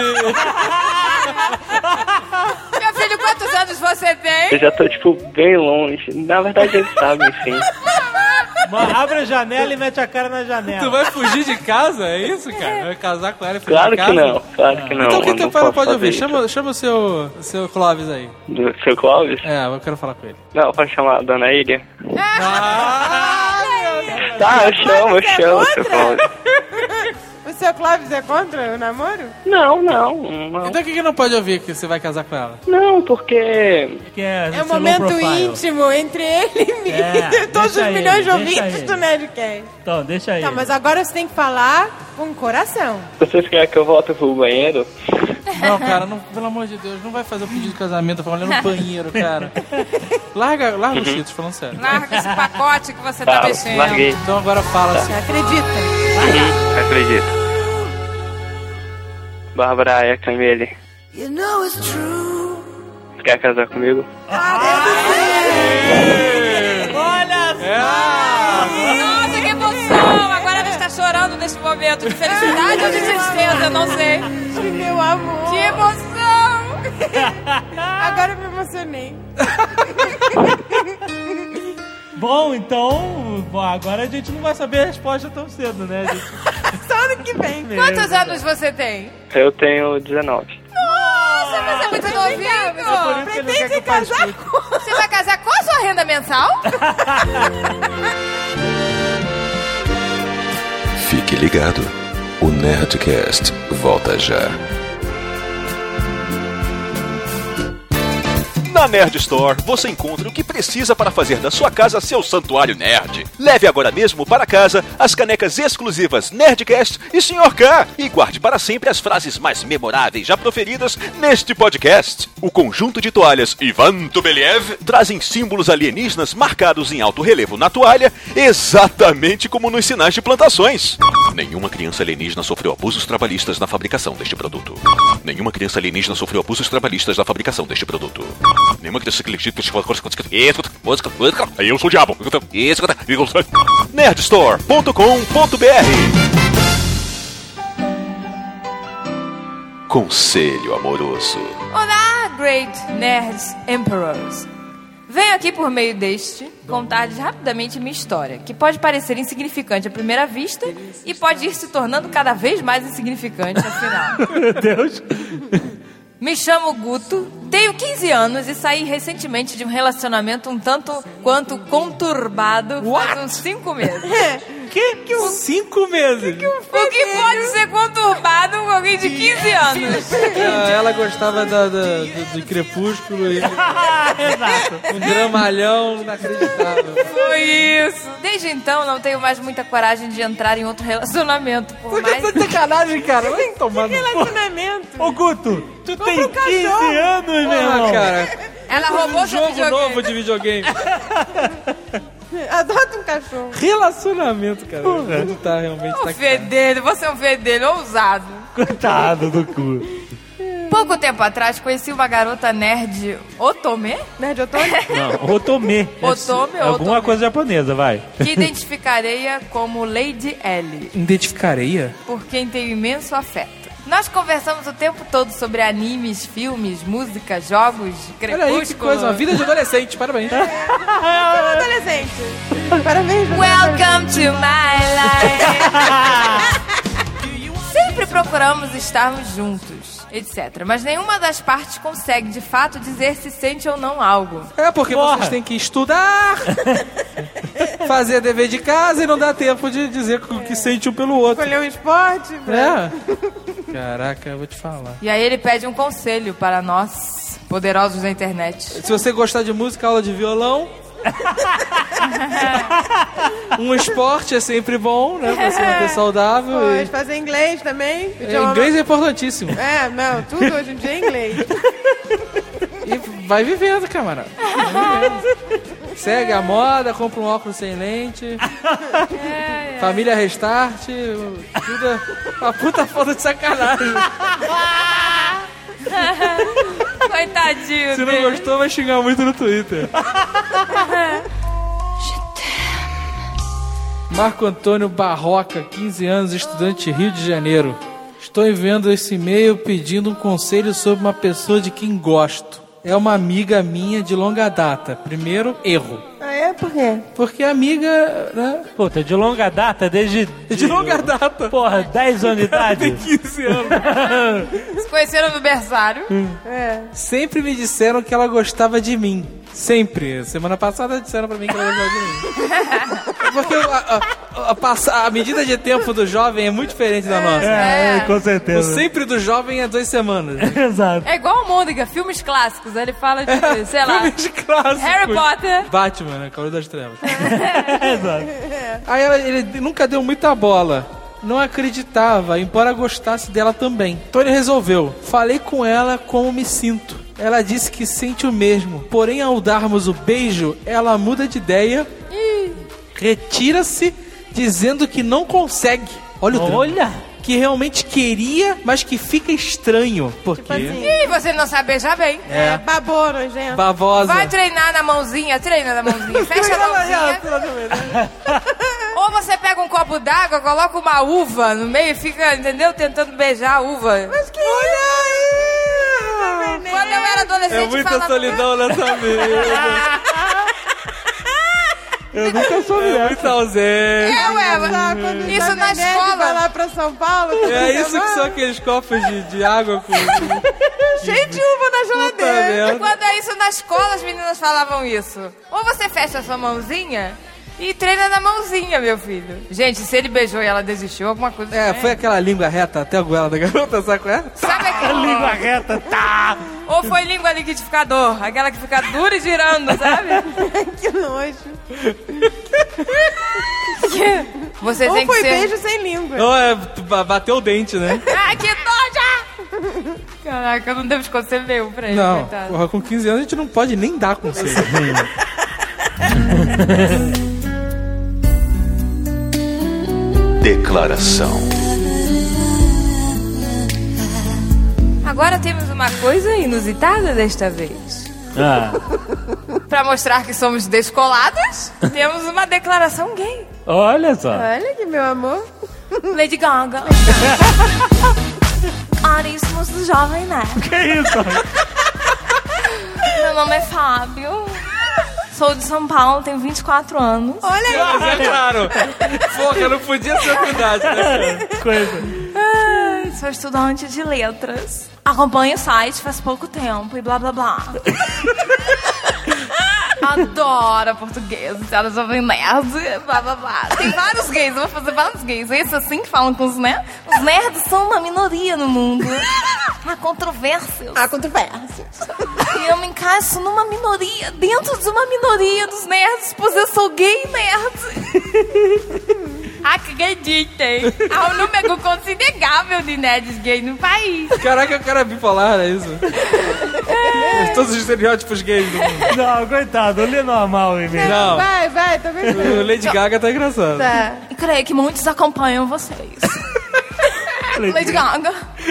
Meu filho, quantos anos você Eu tem? já tô, tipo, bem longe. Na verdade, eles sabem, sim. Abre a janela e mete a cara na janela. Tu vai fugir de casa? É isso, cara? Vai casar com ela e fugir Claro de que casa? não, claro que não. Então quem eu teu não pai não posso pode ouvir? fazer Chama, chama o seu, seu Clóvis aí. isso. Do seu Clóvis? É, eu quero falar com ele. Não, pode chamar a Dona Ilha? Ah, Tá, eu chamo, eu Você é chamo o seu contra? Clóvis. O seu Clóvis é contra o namoro? Não, não, não. então o que que não pode ouvir que você vai casar com ela? Não, porque... Que é, É um esse low momento profile. íntimo entre ele e mim. É, Todos os deixa milhões ele, de ouvintes deixa do ele. Nerdcast. Então, deixa aí. Tá, mas agora você tem que falar com o coração. Vocês querem que eu volte pro banheiro? Não, cara, não, pelo amor de Deus, não vai fazer o pedido de casamento falando no banheiro, cara. Larga, larga os Cheetos, falando sério. Larga esse pacote que você tá, Tá, mexendo. larguei. Então agora fala assim. Acredita. Uhum, acredito. Bárbara Aya Camille, You know it's true. quer casar comigo? Olha só! Nossa, que emoção! Agora ela está chorando neste momento de felicidade ou de tristeza, eu não sei. Meu amor. Que emoção! Agora eu me emocionei. Bom, então, bom, agora a gente não vai saber a resposta tão cedo, né? gente? Só ano que vem. Quantos anos você tem? Eu tenho dezenove. Nossa, você é muito novinho! Pretende casar com... Você vai casar com a sua renda mensal? Fique ligado. O Nerdcast volta já. Na Nerd Store, você encontra o que precisa para fazer da sua casa seu santuário nerd. Leve agora mesmo para casa as canecas exclusivas Nerdcast e senhor K. E guarde para sempre as frases mais memoráveis já proferidas neste podcast. O conjunto de toalhas Ivan Tubeliev trazem símbolos alienígenas marcados em alto relevo na toalha, exatamente como nos sinais de plantações. Nenhuma criança alienígena sofreu abusos trabalhistas na fabricação deste produto. Nenhuma criança alienígena sofreu abusos trabalhistas na fabricação deste produto. Nenhuma criança alienígena Aí eu sou o diabo. nerdstore ponto com ponto b r Conselho amoroso. Olá, Great Nerds Emperors. Venho aqui por meio deste contar-lhes rapidamente minha história, que pode parecer insignificante à primeira vista e pode ir se tornando cada vez mais insignificante afinal. Meu Deus. Me chamo Guto, tenho quinze anos e saí recentemente de um relacionamento um tanto quanto conturbado faz uns cinco meses. Que? que um... Cinco meses? O que pode ser conturbado com alguém de quinze anos? Ah, ela gostava da, da, do, do Crepúsculo e... Exato. Um dramalhão inacreditável. Foi isso. Desde então, não tenho mais muita coragem de entrar em outro relacionamento. Por, Por que mais... você tá de sacanagem, cara? Vai tomando... Relacionamento. Ô, Guto, tu tem um cachorro. quinze anos, meu irmão. Ah, cara. Ela roubou um seu jogo videogame. novo de videogame. Adota um cachorro. Relacionamento, cara. O mundo tá realmente... Um Tá fedelho, você é um fedelho ousado. Coitado do cu. Pouco tempo atrás, conheci uma garota nerd Otome, Nerd Otome? Não, Otome. Otome ou Alguma Otome? coisa japonesa, vai. que identificarei como Lady Ellie, Identificareia? por quem tenho imenso afeto. Nós conversamos o tempo todo sobre animes, filmes, música, jogos, Olha aí que crepúsculo. coisa, uma vida de adolescente, parabéns. Sou adolescente. Parabéns. Welcome to my life. Sempre procuramos estarmos juntos, etcétera. Mas nenhuma das partes consegue, de fato, dizer se sente ou não algo. É porque Porra. vocês têm que estudar, fazer dever de casa e não dá tempo de dizer o que sente um pelo outro. Escolher um esporte. Pra... É. Caraca, eu vou te falar. E aí ele pede um conselho para nós. Poderosos da internet. Se você gostar de música, aula de violão. Um esporte é sempre bom, né? Pra se manter saudável. Pode e... fazer inglês também. É, inglês é importantíssimo. É, não, tudo hoje em dia é inglês. E vai vivendo, camarada. Vai vivendo. Segue a moda, compra um óculos sem lente. É, é. Família Restart. Tudo é uma puta foda de sacanagem. Coitadinho. Se não dele. gostou, vai xingar muito no Twitter. Marco Antônio Barroca, quinze anos, estudante Rio de Janeiro. Estou enviando esse e-mail pedindo um conselho sobre uma pessoa de quem gosto. É uma amiga minha de longa data. Primeiro, erro. Ah, é? Por quê? Porque amiga, né? Puta, de longa data, desde... De, de longa data. Porra, dez anos de idade. Tem quinze anos. Se conheceram no berçário. É. Sempre me disseram que ela gostava de mim. Sempre. Semana passada disseram pra mim que ela gostava de mim. Porque a, a, a, a medida de tempo do jovem é muito diferente da nossa. É, é, com O certeza. sempre do jovem é duas semanas. Exato. É igual o Mônica, filmes clássicos. Ele fala de, sei lá, Filmes clássicos. Harry Potter. Batman, né? Cavaleiro das Trevas. Exato. Aí ela, ele nunca deu muita bola. Não acreditava, embora gostasse dela também. Então ele resolveu. Falei com ela como me sinto. Ela disse que sente o mesmo. Porém, ao darmos o beijo, ela muda de ideia. Retira-se, dizendo que não consegue. Olha o drama. Olha! Que realmente queria, mas que fica estranho. Por Tipo quê? assim. Ih, você não sabe beijar bem. É. Babou, nojento. Bavosa. Vai treinar na mãozinha, treina na mãozinha. Fecha a mãozinha. Ou você pega um copo d'água, coloca uma uva no meio e fica, entendeu? Tentando beijar a uva. Mas que... Olha aí! Quando eu era adolescente, É muita falava... solidão nessa vida. Eu nunca soube É dessa. muita ausência. É, ué, Ah, quando isso o na Jovem Nerd escola. vai lá pra São Paulo. É isso que são aqueles copos de, de água com... Cheio de uva na geladeira. merda. Quando é isso na escola, as meninas falavam isso. Ou você fecha a sua mãozinha e treina na mãozinha, meu filho. Gente, se ele beijou e ela desistiu, alguma coisa... É, né? foi aquela língua reta até a goela da garota, sabe qual é? Sabe A aquela... língua reta, tá! Ou foi língua liquidificador, aquela que fica dura e girando, sabe? Que nojo. Você Ou tem que foi ser... beijo sem língua. Ou é, ba- bateu o dente, né? Ai, que noja! Caraca, eu não devo esconder meu pra ele, Não, coitado. porra, com quinze anos a gente não pode nem dar conselho. Declaração. Agora temos uma coisa inusitada desta vez. Ah. Pra mostrar que somos descolados, temos uma declaração gay. Olha só. Olha que meu amor. Lady Gaga. Aríssimos do Jovem Nerd. Que isso? Meu nome é Fábio. Sou de São Paulo, tenho vinte e quatro anos. Olha aí. Mas é claro. Porra, não podia ser verdade, né? Coisa. Ai, sou estudante de letras. Acompanho o site faz pouco tempo e blá blá blá. Adoro português, senhora Jovem Nerd, blá blá blá. Tem vários gays, eu vou fazer vários gays. Esses assim que falam com os nerds. Os nerds são uma minoria no mundo. Há controvérsias. Há controvérsias. E eu me encaixo numa minoria, dentro de uma minoria dos nerds, pois eu sou gay nerd. Acreditem, há um número considerável de nerds gay no país. Caraca, o cara é bipolar, é isso? É. Todos os estereótipos gays do mundo. Não, coitado, lê normal em mim. Não. Vai, vai, tô vendo. O Lady Gaga tá engraçado. Tá. E creio que muitos acompanham vocês. Lady Gaga.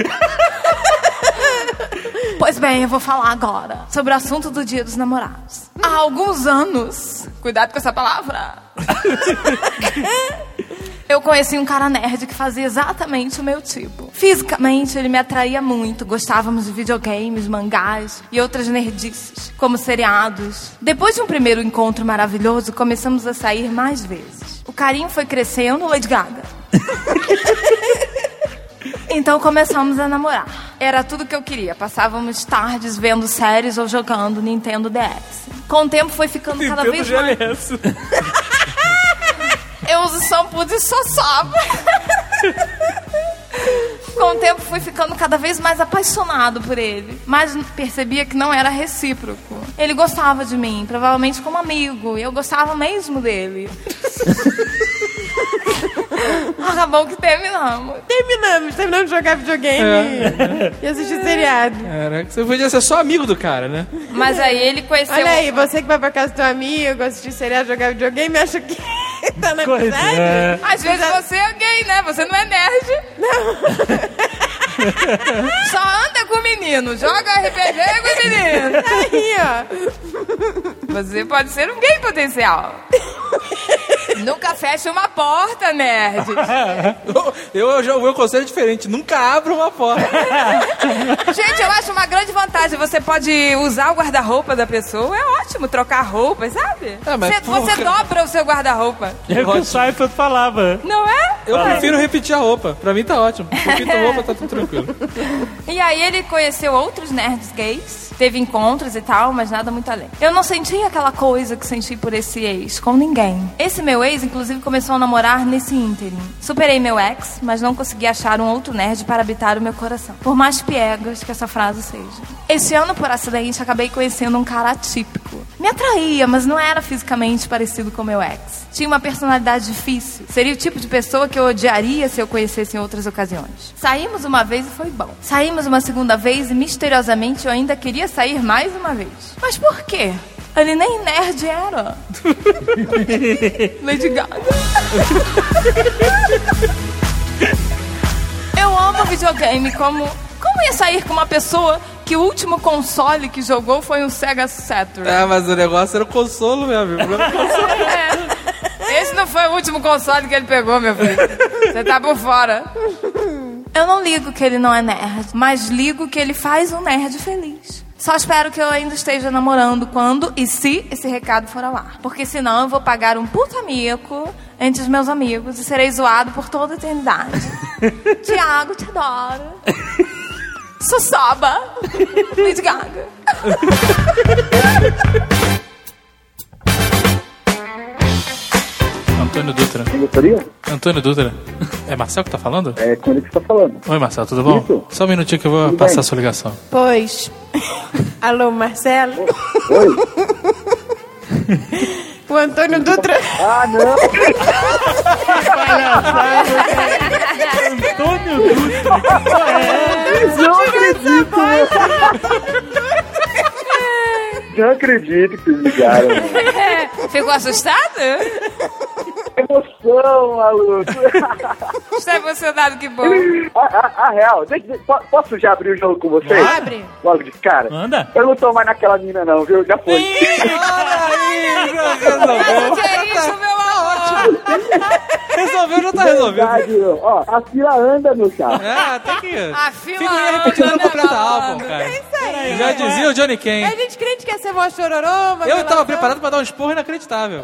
Pois bem, eu vou falar agora sobre o assunto do Dia dos Namorados. Há alguns anos, cuidado com essa palavra, eu conheci um cara nerd que fazia exatamente o meu tipo. Fisicamente, ele me atraía muito. Gostávamos de videogames, mangás e outras nerdices, como seriados. Depois de um primeiro encontro maravilhoso, começamos a sair mais vezes. O carinho foi crescendo, Lady Gaga. Então começamos a namorar. Era tudo que eu queria. Passávamos tardes vendo séries ou jogando Nintendo D S. Com o tempo foi ficando cada vez mais... Eu uso shampoo de soçoba. Com o tempo fui ficando cada vez mais apaixonado por ele, mas percebia que não era recíproco. Ele gostava de mim, provavelmente como amigo, e eu gostava mesmo dele. Acabou que terminamos. Terminamos, terminamos de jogar videogame É. e assistir seriado. Caraca, você podia ser só amigo do cara, né? Mas aí ele conheceu... Olha aí, você que vai pra casa do teu amigo, assistir seriado, jogar videogame, acha que tá na Coisa, amizade? é. Às vezes você é gay, né? Você não é nerd. Não. Só anda com menino, joga R P G com menino. Aí, ó. Você pode ser um gay potencial. Nunca feche uma porta, nerd. Eu, eu, o meu conselho é diferente. Nunca abra uma porta. Gente, eu acho uma grande vantagem. Você pode usar o guarda-roupa da pessoa. É ótimo trocar roupas, sabe? É, mas você, você dobra o seu guarda-roupa. É o que o Seinfeld falava. Não é? Eu prefiro repetir a roupa. Pra mim tá ótimo. Repito a roupa, tá tudo tranquilo. E aí ele conheceu outros nerds gays, teve encontros e tal, mas nada muito além. Eu não senti aquela coisa que senti por esse ex, com ninguém. Esse meu ex, inclusive, começou a namorar nesse ínterim. Superei meu ex, mas não consegui achar um outro nerd para habitar o meu coração. Por mais piegas que essa frase seja. Esse ano, por acidente, acabei conhecendo um cara atípico. Me atraía, mas não era fisicamente parecido com meu ex. Tinha uma personalidade difícil. Seria o tipo de pessoa que eu odiaria se eu conhecesse em outras ocasiões. Saímos uma vez e foi bom. Saímos uma segunda vez e, misteriosamente, eu ainda queria sair mais uma vez. Mas por quê? Ele nem nerd era. Lady Gaga. Eu amo videogame. Como, como ia sair com uma pessoa que o último console que jogou foi um Sega Saturn? Ah, mas o negócio era o consolo, meu amigo. É. Esse não foi o último console que ele pegou, meu filho. Você tá por fora. Eu não ligo que ele não é nerd, mas ligo que ele faz um nerd feliz. Só espero que eu ainda esteja namorando quando e se esse recado for ao ar. Porque senão eu vou pagar um puta mico entre os meus amigos e serei zoado por toda a eternidade. Tiago, te adoro. Sussoba. Lady Gaga. Antônio Dutra. Gostaria? Antônio Dutra. É Marcel que tá falando? É com ele que você tá falando. Oi, Marcel, tudo bom? Isso. Só um minutinho que eu vou Tudo passar bem? a sua ligação. Pois. Alô, Marcelo? Oi? O Antônio Dutra. Ah, não! Antônio Dutra. Que porra é? Não acredito! Não acredito que vocês ligaram. Ficou assustado? Emoção, maluco. Está emocionado, que bom. A, a, a real, deixa, deixa- po- posso já abrir o jogo com vocês? Abre. Logo de cara? Manda. Eu não tô mais naquela mina não, viu? Já foi. Resolveu. Que é isso, meu amor? Resolveu, já tá resolvido. Verdade, ó, a fila anda, meu chapa. É, tem que... A fila Figurinha anda, repetida não né, completa malandro? álbum, cara. É isso aí. Já dizia o Johnny Ken. A gente crente quer ser mó chororô, mas Eu tava preparado pra dar um esporro inacreditável.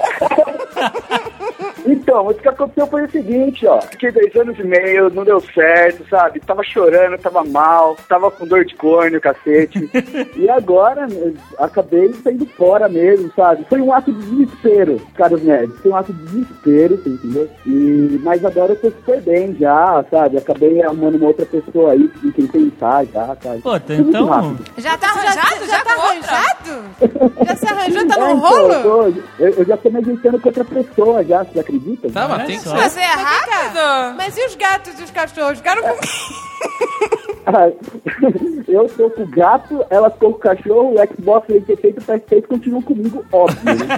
Então, o que aconteceu foi o seguinte, ó. Fiquei dois anos e meio, não deu certo, sabe? Tava chorando, tava mal, tava com dor de córnea, cacete. E agora, né, acabei saindo fora mesmo, sabe? Foi um ato de desespero, caros nerds. Foi um ato de desespero, você entendeu? E, mas agora eu tô super bem já, sabe? Acabei arrumando uma outra pessoa aí com quem pensar já, sabe? Pô, tá, Foi muito então... rápido. Já tá arranjado? Já, já tá conta. arranjado? Já se arranjou? Tá É, no então, rolo? eu, tô- eu, eu já tô me ajeitando com outra pessoa já, você acredita? Tá, mas Olha tem que só. ser. Você é rápido? Mas e os gatos e os cachorros? Ficaram com... Ah, eu tô com o gato, ela ficou com o cachorro, o Xbox oitenta e seis e o P S seis continuam comigo, óbvio. Né?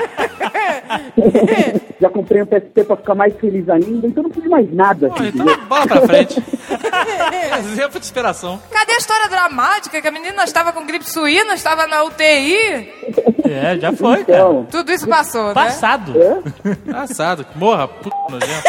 Já comprei um P S P pra ficar mais feliz ainda, então não preciso mais nada. Pô, assim, então entendeu? bola pra frente. Exemplo de inspiração. Cadê a história dramática? Que a menina estava com gripe suína, estava na U T I. É, já foi, cara. Então, Tudo isso passou, né? Passado. é? Assado. Morra, puta nojento.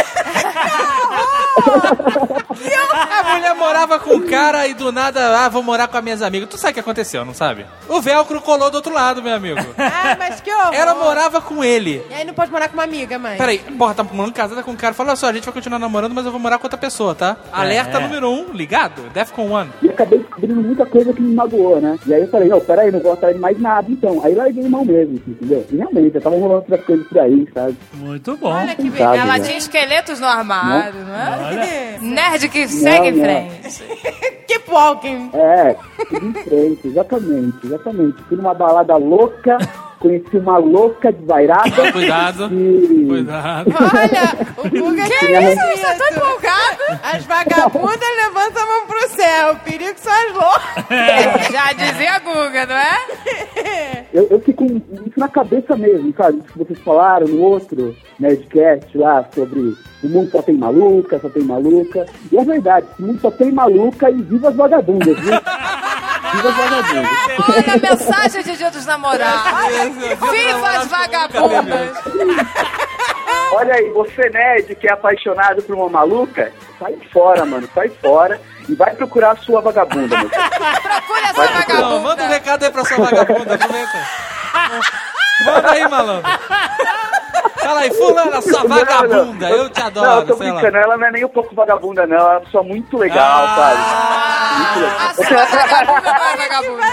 A mulher morava com o cara e do nada, ah, vou morar com as minhas amigas. Tu sabe o que aconteceu, não sabe? O velcro colou do outro lado, meu amigo. Ah, mas que horror. Ela morava com ele. E aí não pode morar com uma amiga, mãe. Peraí, porra, tá morando casada com um cara. Fala, olha só, a gente vai continuar namorando, mas eu vou morar com outra pessoa, tá? Alerta é. número um, ligado? Defcon um. E acabei descobrindo muita coisa que me magoou, né? E aí eu falei, não, peraí, não vou atrás de mais nada, então. Aí larguei mão mesmo, assim, entendeu? E realmente, eu tava rolando outras coisas por aí, sabe? Muito bom. Olha que Sabe, beleza. Ela né? tinha esqueletos no armário, não é? Olha. Nerd que Segue em não. frente. Keep walking. É, tudo em frente, exatamente, exatamente. Fui numa balada louca, conheci uma louca desvairada. Cuidado, e... cuidado. Olha, o Guga Que tinha isso? Você tá tão empolgado? As vagabundas levantam a mão pro céu. O perigo são as loucas. Já dizia a Guga, não é? Eu, eu fico com isso na cabeça mesmo, sabe? Isso que vocês falaram no outro Nerdcast lá sobre o mundo só tem maluca, só tem maluca. E é verdade, o mundo só tem maluca e viva as vagabundas, viu? Viva as vagabundas. Olha a mensagem de Dia dos Namorados. Viva as vagabundas. Olha aí, você nerd que é apaixonado por uma maluca, sai fora, mano, sai fora e vai procurar a sua vagabunda, meu. Procure a sua Vai procurar. vagabunda. Não, manda um recado aí pra sua vagabunda, aproveita. Manda aí, malandro. Fala aí, fulana, sua vagabunda, eu te adoro. Não, eu tô sei lá. brincando, ela não é nem um pouco vagabunda, não, ela é uma pessoa muito legal, Ah, sabe? Muito legal. A sua vagabunda não é vagabunda.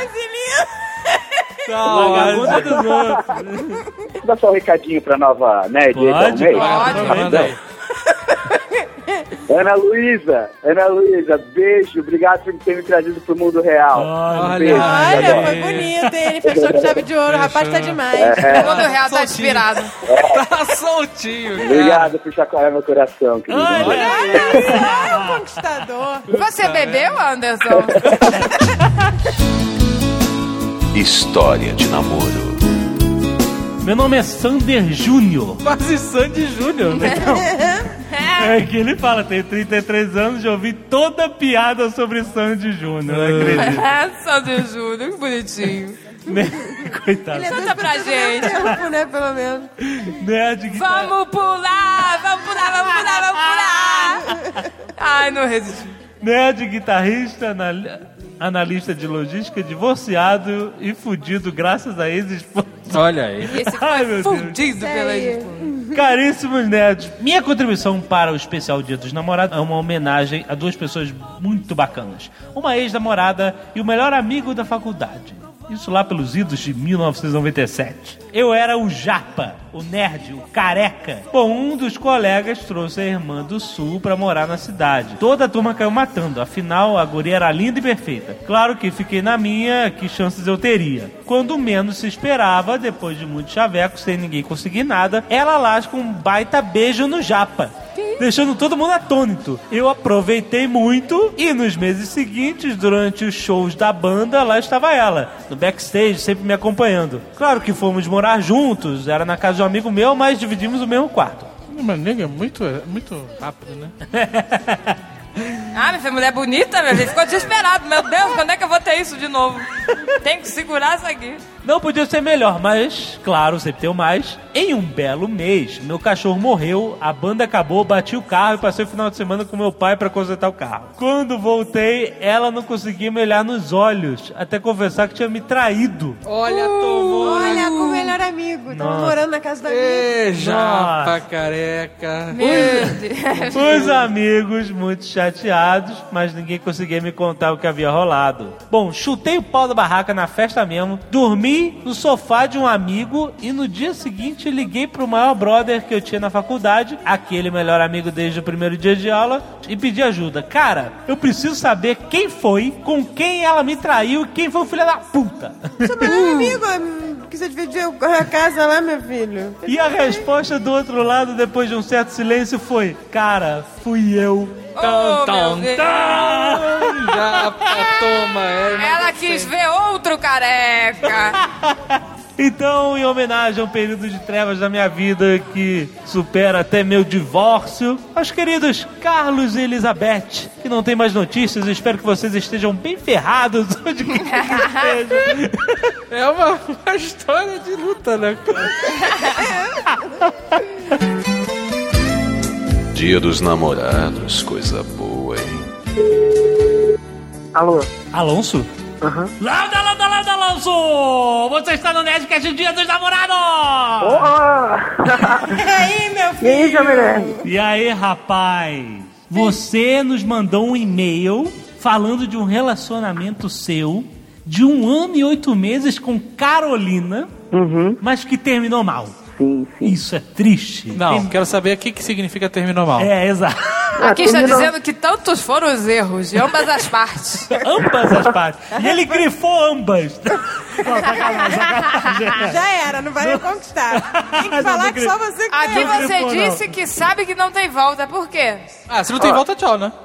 Não, Vagabunda dos outros. Vou dar só um recadinho pra nova nerd aí, Pode, então, pode, manda aí. Ana Luísa, Ana Luísa, beijo, obrigado por ter me trazido pro mundo real. Olha, Um beijo. Olha, Tá foi bonito, hein? Ele fechou com chave de ouro. O rapaz tá demais. É. O mundo real tá inspirado. Tá soltinho, cara. Obrigado por chacoalhar meu coração, querido. Olha. Olha, o conquistador. Você bebeu, Anderson? História de namoro. Meu nome é Sander Júnior. Quase Sandy Júnior, né? É que ele fala, tenho trinta e três anos, já ouvi toda a piada sobre Sandy Júnior, não acredito. É, Sandy Júnior, que bonitinho. Coitado. Conta pra gente. Tempo, né, pelo menos. Nerd que tá- Vamos pular, vamos pular, vamos pular, vamos pular. Ai, não resisti. Nerd, guitarrista, anal- analista de logística, divorciado e fudido graças a ex-esposa. Olha aí. Esse Ai, meu foi Deus. fundido pela esposa. Caríssimos nerds, minha contribuição para o especial Dia dos Namorados é uma homenagem a duas pessoas muito bacanas. Uma ex-namorada e o melhor amigo da faculdade. Isso lá pelos idos de mil novecentos e noventa e sete. Eu era o japa, o nerd, o careca. Bom, um dos colegas trouxe a irmã do sul pra morar na cidade. Toda a turma caiu matando, afinal a guria era linda e perfeita. Claro que fiquei na minha, que chances eu teria. Quando menos se esperava, depois de muito chaveco, sem ninguém conseguir nada, ela lasca um baita beijo no japa, deixando todo mundo atônito. Eu aproveitei muito e nos meses seguintes, durante os shows da banda, lá estava ela, no backstage, sempre me acompanhando. Claro que fomos morar juntos, era na casa de um amigo meu, mas dividimos o mesmo quarto. Mas nega, é muito, muito rápido, né? Ah, minha filha, mulher bonita, meu filho. Ficou desesperado. Meu Deus, quando é que eu vou ter isso de novo? Tem que segurar isso aqui. Não podia ser melhor, mas, claro, sempre tem o mais. Em um belo mês, meu cachorro morreu, a banda acabou, bati o carro e passei o final de semana com meu pai pra consertar o carro. Quando voltei, ela não conseguia me olhar nos olhos, até confessar que tinha me traído. Olha, tomou. Olha, com o melhor amigo. Tava Nossa. morando na casa da Ê, amiga. japa careca. Meu Deus. Os amigos muito chateados, mas ninguém conseguia me contar o que havia rolado. Bom, chutei o pau da barraca na festa mesmo, dormi no sofá de um amigo e no dia seguinte liguei pro maior brother que eu tinha na faculdade, aquele melhor amigo desde o primeiro dia de aula, e pedi ajuda. Cara, eu preciso saber quem foi, com quem ela me traiu e quem foi o filho da puta. Seu melhor amigo, hum, que você dividiu a casa lá, meu filho. E a resposta do outro lado, depois de um certo silêncio, foi: cara, fui eu. Oh, meu Deus. Japa, toma. É, Ela quis ver outro careca. Então, em homenagem a um período de trevas da minha vida que supera até meu divórcio, aos queridos Carlos e Elizabeth, que não tem mais notícias, eu espero que vocês estejam bem ferrados onde quer que esteja. é uma, uma história de luta, né, cara? Dia dos Namorados, coisa boa, hein? Alô? Alonso? Aham. Uhum. Landa, landa, landa, Alonso! Você está no Nerdcast Dia dos Namorados! E aí, meu filho? E aí, Jovem Nerd? E aí, rapaz? Você nos mandou um e-mail falando de um relacionamento seu de um ano e oito meses com Carolina, uhum. mas que terminou mal. Sim, sim. Isso é triste. Não, Tem... quero saber o que, que significa terminou mal. É, exato. Aqui está dizendo que tantos foram os erros, de ambas as partes. Ambas as partes. E ele grifou ambas. Já era, não vai conquistar. Tem que falar que só você que Aqui ganhou. você disse que sabe que não tem volta. Por quê? Ah, se não tem volta, tchau, né?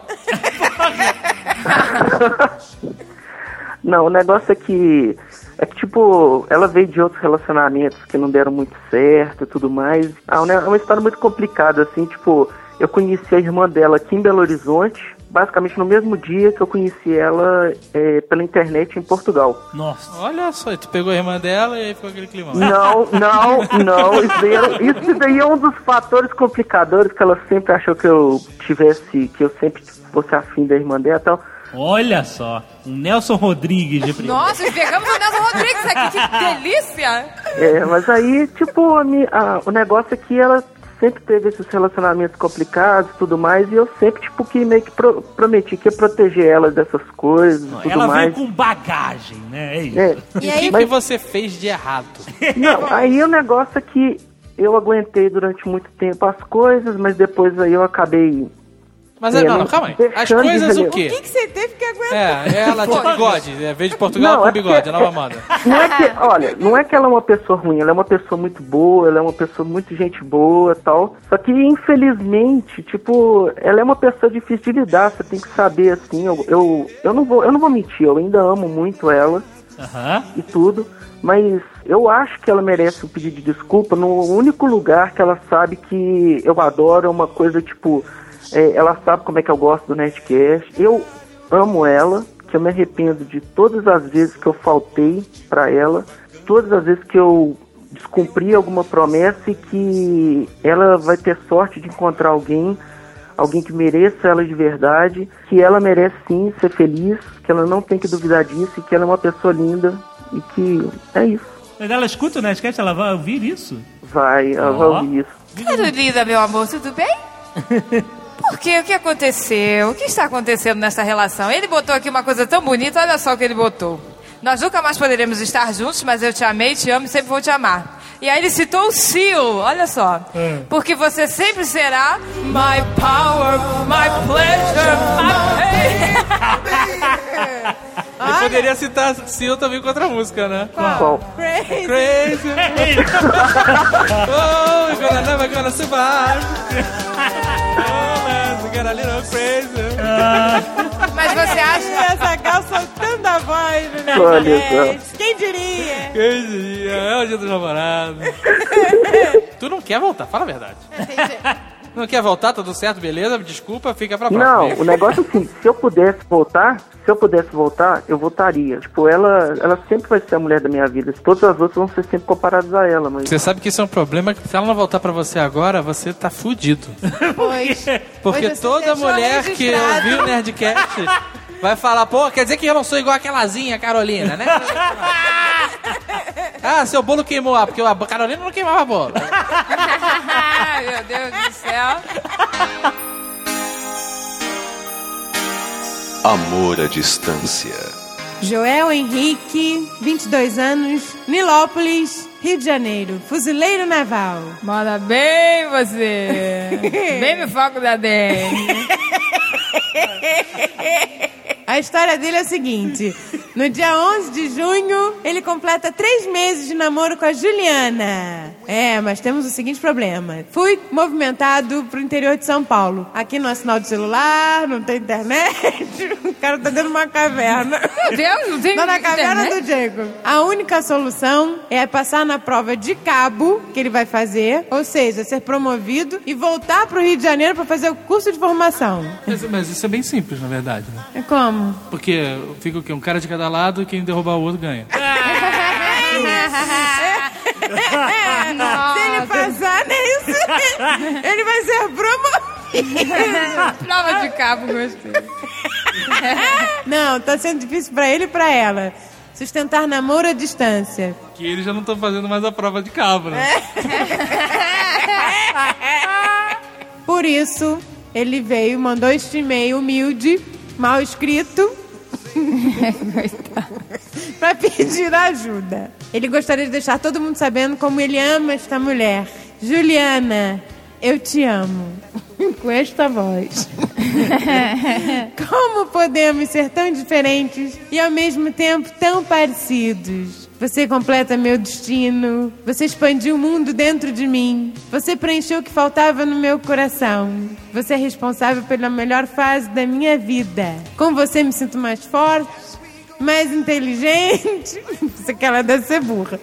Não, o negócio é que... É que, tipo, ela veio de outros relacionamentos que não deram muito certo e tudo mais. Ah, é uma história muito complicada, assim, tipo... Eu conheci a irmã dela aqui em Belo Horizonte, basicamente no mesmo dia que eu conheci ela é, pela internet em Portugal. Nossa. Olha só, tu pegou a irmã dela e aí ficou aquele climão. Não, não, não. Isso daí, era, isso daí é um dos fatores complicadores que ela sempre achou que eu tivesse, que eu sempre fosse afim da irmã dela e tal. Olha só, um Nelson Rodrigues de primeira. Nossa, pegamos o Nelson Rodrigues aqui, que delícia! É, mas aí, tipo, a minha, a, o negócio é que ela sempre teve esses relacionamentos complicados e tudo mais, e eu sempre, tipo, que meio que pro, prometi que ia proteger ela dessas coisas e tudo Ela mais. veio com bagagem, né? É isso. É. E aí, o que você fez de errado? Não, aí o negócio é que eu aguentei durante muito tempo as coisas, mas depois aí eu acabei... Mas, é, não, não, calma aí. As coisas o quê? O que, que você teve que aguentar? É, ela tinha bigode. É, veio de Portugal Não, com é bigode, porque- a nova moda. Não é que, olha, não é que ela é uma pessoa ruim, ela é uma pessoa muito boa, ela é uma pessoa muito gente boa e tal. Só que, infelizmente, tipo, ela é uma pessoa difícil de lidar, você tem que saber, assim, eu, eu, eu, não, vou, eu não vou mentir, eu ainda amo muito ela Aham. e tudo, mas eu acho que ela merece um pedido de desculpa no único lugar que ela sabe que eu adoro, é uma coisa, tipo, é, ela sabe como é que eu gosto do Nerdcast, eu amo ela, que eu me arrependo de todas as vezes que eu faltei pra ela, todas as vezes que eu descumpri alguma promessa e que ela vai ter sorte de encontrar alguém, alguém que mereça ela de verdade, que ela merece sim ser feliz, que ela não tem que duvidar disso e que ela é uma pessoa linda e que é isso. Mas ela escuta o Nerdcast, ela vai ouvir isso? Vai, ela vai Ó. ouvir isso. Carolina, meu amor, tudo bem? Por quê? O que aconteceu? O que está acontecendo nessa relação? Ele botou aqui uma coisa tão bonita, olha só o que ele botou. Nós nunca mais poderemos estar juntos, mas eu te amei, te amo e sempre vou te amar. E aí ele citou o Seal, olha só. Porque você sempre será my power, my pleasure, my pain. E poderia citar Seal também com outra música, né? Qual? Crazy. Crazy. Oh, we're gonna never gonna survive. Oh, man, we got a little crazy. Mas você acha... Essa gal soltando a voz, né? Olha só. Quem diria? Quem diria? É o dia dos namorados. Tu não quer voltar, fala a verdade. Não quer voltar, tudo certo, beleza? Desculpa, fica pra próxima. Não, o negócio é assim, se eu pudesse voltar, se eu pudesse voltar, eu voltaria. Tipo, ela, ela sempre vai ser a mulher da minha vida. Todas as outras vão ser sempre comparadas a ela, mas... Você sabe que isso é um problema, que se ela não voltar pra você agora, você tá fudido. Pois. Porque Pois você toda deixou mulher que registrado. ouviu o Nerdcast vai falar, pô, quer dizer que eu não sou igual aquelazinha, Carolina, né? Ah, seu bolo queimou, ah, porque a Carolina não queimava bolo. Meu Deus do céu. Amor à distância. Joel Henrique, vinte e dois anos, Nilópolis, Rio de Janeiro, fuzileiro naval. Manda bem você. Bem no foco da D M. A história dele é a seguinte: no dia onze de junho, ele completa três meses de namoro com a Juliana. É, mas temos o seguinte problema. Fui movimentado pro interior de São Paulo. Aqui não há sinal de celular, não tem internet. O cara tá dentro de uma caverna. Meu Deus, não tem Tá na caverna internet? do Diego. A única solução é passar na prova de cabo que ele vai fazer, ou seja, ser promovido e voltar pro Rio de Janeiro pra fazer o curso de formação. Mas, mas isso é bem simples, na verdade, né? É como? Porque fica o quê? Um cara de cada lado e quem derrubar o outro ganha. Se ele passar nisso, ele vai ser promovido. Prova de cabo, gostei. Não, tá sendo difícil pra ele e pra ela. Sustentar namoro à distância. Que eles já não estão fazendo mais a prova de cabo, né? Por isso, ele veio, mandou este e-mail humilde, mal escrito, pra pedir ajuda. Ele gostaria de deixar todo mundo sabendo como ele ama esta mulher. Juliana, eu te amo. Com esta voz. Como podemos ser tão diferentes e ao mesmo tempo tão parecidos? Você completa meu destino. Você expandiu o mundo dentro de mim. Você preencheu o que faltava no meu coração. Você é responsável pela melhor fase da minha vida. Com você me sinto mais forte, mais inteligente. Você que ela deve ser burra.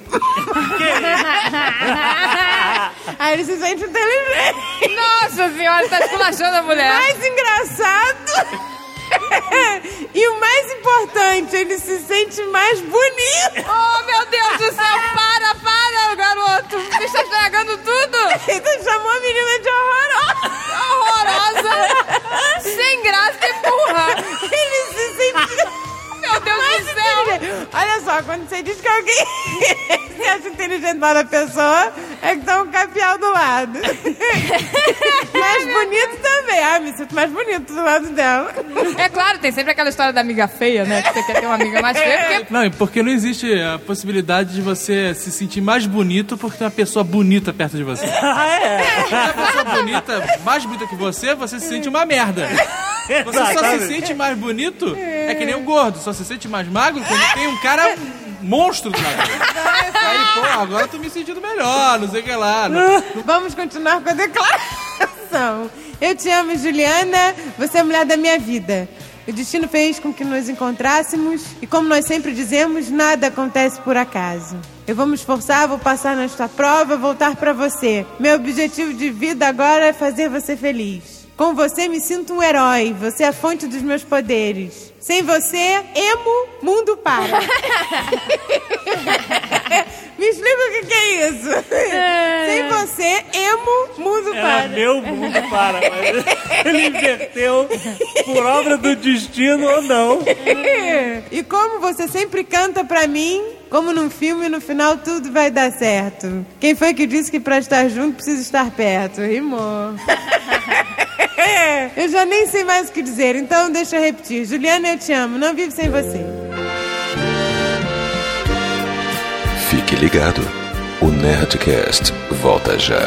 Aí ele se sente inteligente. Nossa senhora, tá esculachando a mulher. Mais engraçado. E o mais importante, ele se sente mais bonito. Oh, meu Deus do céu, para, para, garoto. Você está estragando tudo. Ele chamou a menina de horrorosa. Horrorosa. Sem graça e burra. Ele se sente... Meu Deus mais do céu. Olha só, quando você diz que alguém se acha inteligente da pessoa, é que tá um capial do lado. Mais bonito também. Ah, me sinto mais bonito do lado dela. É claro, tem sempre aquela história da amiga feia, né? Que você quer ter uma amiga mais feia. Porque... Não, porque não existe a possibilidade de você se sentir mais bonito porque tem uma pessoa bonita perto de você. Ah, é? Uma pessoa bonita, mais bonita que você, você se sente uma merda. Você só se sente mais bonito, é que nem o gordo, só se sente mais magro quando tem um cara monstro do lado. Aí, pô, agora eu tô me sentindo melhor, não sei o que lá. Não... Vamos continuar com a declaração. Eu te amo, Juliana, você é a mulher da minha vida. O destino fez com que nos encontrássemos e, como nós sempre dizemos, nada acontece por acaso. Eu vou me esforçar, vou passar nesta prova, voltar pra você. Meu objetivo de vida agora é fazer você feliz. Com você me sinto um herói. Você é a fonte dos meus poderes. Sem você, emo, mundo para. Me explica o que, que é isso. É. Sem você, emo, mundo Era para. Meu mundo para. Mas ele inverteu por obra do destino ou não. E como você sempre canta pra mim, como num filme, no final tudo vai dar certo. Quem foi que disse que pra estar junto precisa estar perto? Rimou. Eu já nem sei mais o que dizer, então deixa eu repetir. Juliana, eu te amo, não vivo sem você. Fique ligado, o Nerdcast volta já.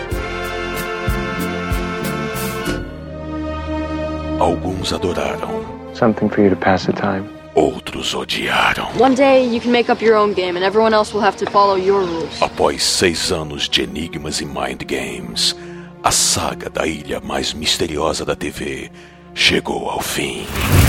Alguns adoraram. Something for you to pass the time. Outros odiaram. One day you can make up your own game and everyone else will have to follow your rules. Após seis anos de enigmas e mind games, a saga da ilha mais misteriosa da T V chegou ao fim.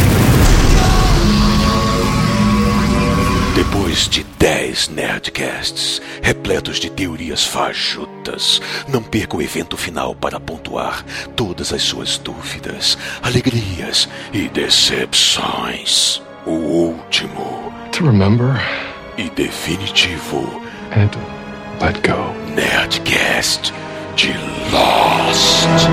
Depois de dez Nerdcasts, repletos de teorias fajutas, não perca o evento final para pontuar todas as suas dúvidas, alegrias e decepções. O último, To remember e definitivo, and let go. Nerdcast de Lost.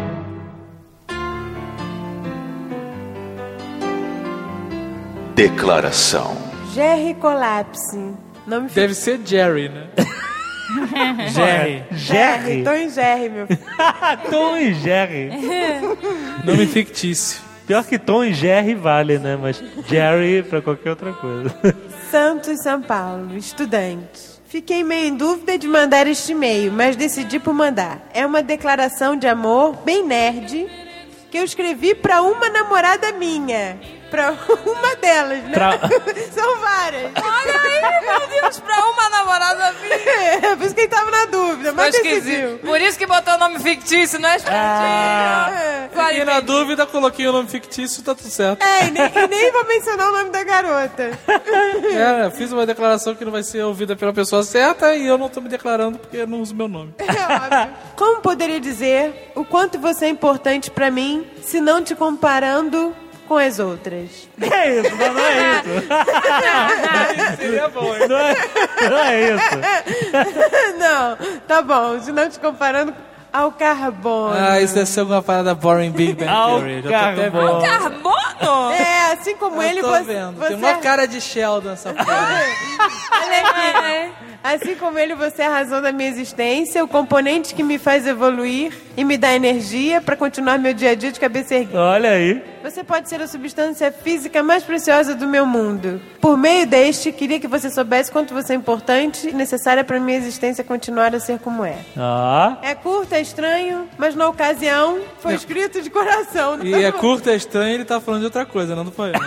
Declaração. Jerry Colapse. Nome Deve ser Jerry, né? Jerry. Jerry. Tom e Jerry, meu filho. Tom e Jerry. Nome fictício. Pior que Tom e Jerry vale, né? Mas Jerry pra qualquer outra coisa. Santos, São Paulo, estudante. Fiquei meio em dúvida de mandar este e-mail, mas decidi por mandar. É uma declaração de amor bem nerd que eu escrevi pra uma namorada minha. Pra uma delas, né? Pra... São várias. Olha aí, meu Deus, pra uma namorada minha. É, por isso que ele tava na dúvida, mas decidiu. Por isso que botou o nome fictício, não é Ah. Fiquei na dúvida, coloquei o nome fictício, tá tudo certo. É, e nem, e nem vou mencionar o nome da garota. É, fiz uma declaração que não vai ser ouvida pela pessoa certa e eu não tô me declarando porque eu não uso meu nome. É óbvio. Como poderia dizer o quanto você é importante pra mim se não te comparando com as outras? É isso, mas não é isso. Seria bom, hein? Não é, não é isso. Não, tá bom, se não te comparando ao carbono. Ah, isso deve ser alguma parada boring Big Bang Ao Theory. Já tô até carbono. vendo. Carbono? É, assim como Eu ele, tô você... vendo. você... Tem uma cara de Sheldon essa porra. Olha aqui. Assim como ele, você é a razão da minha existência, o componente que me faz evoluir e me dá energia pra continuar meu dia a dia de cabeça erguida. Olha aí. Você pode ser a substância física mais preciosa do meu mundo. Por meio deste, queria que você soubesse quanto você é importante e necessária pra minha existência continuar a ser como é. Ah. É curto, é estranho, mas na ocasião foi escrito de coração. E é curto, é estranho, ele tá falando de outra coisa, não do poema.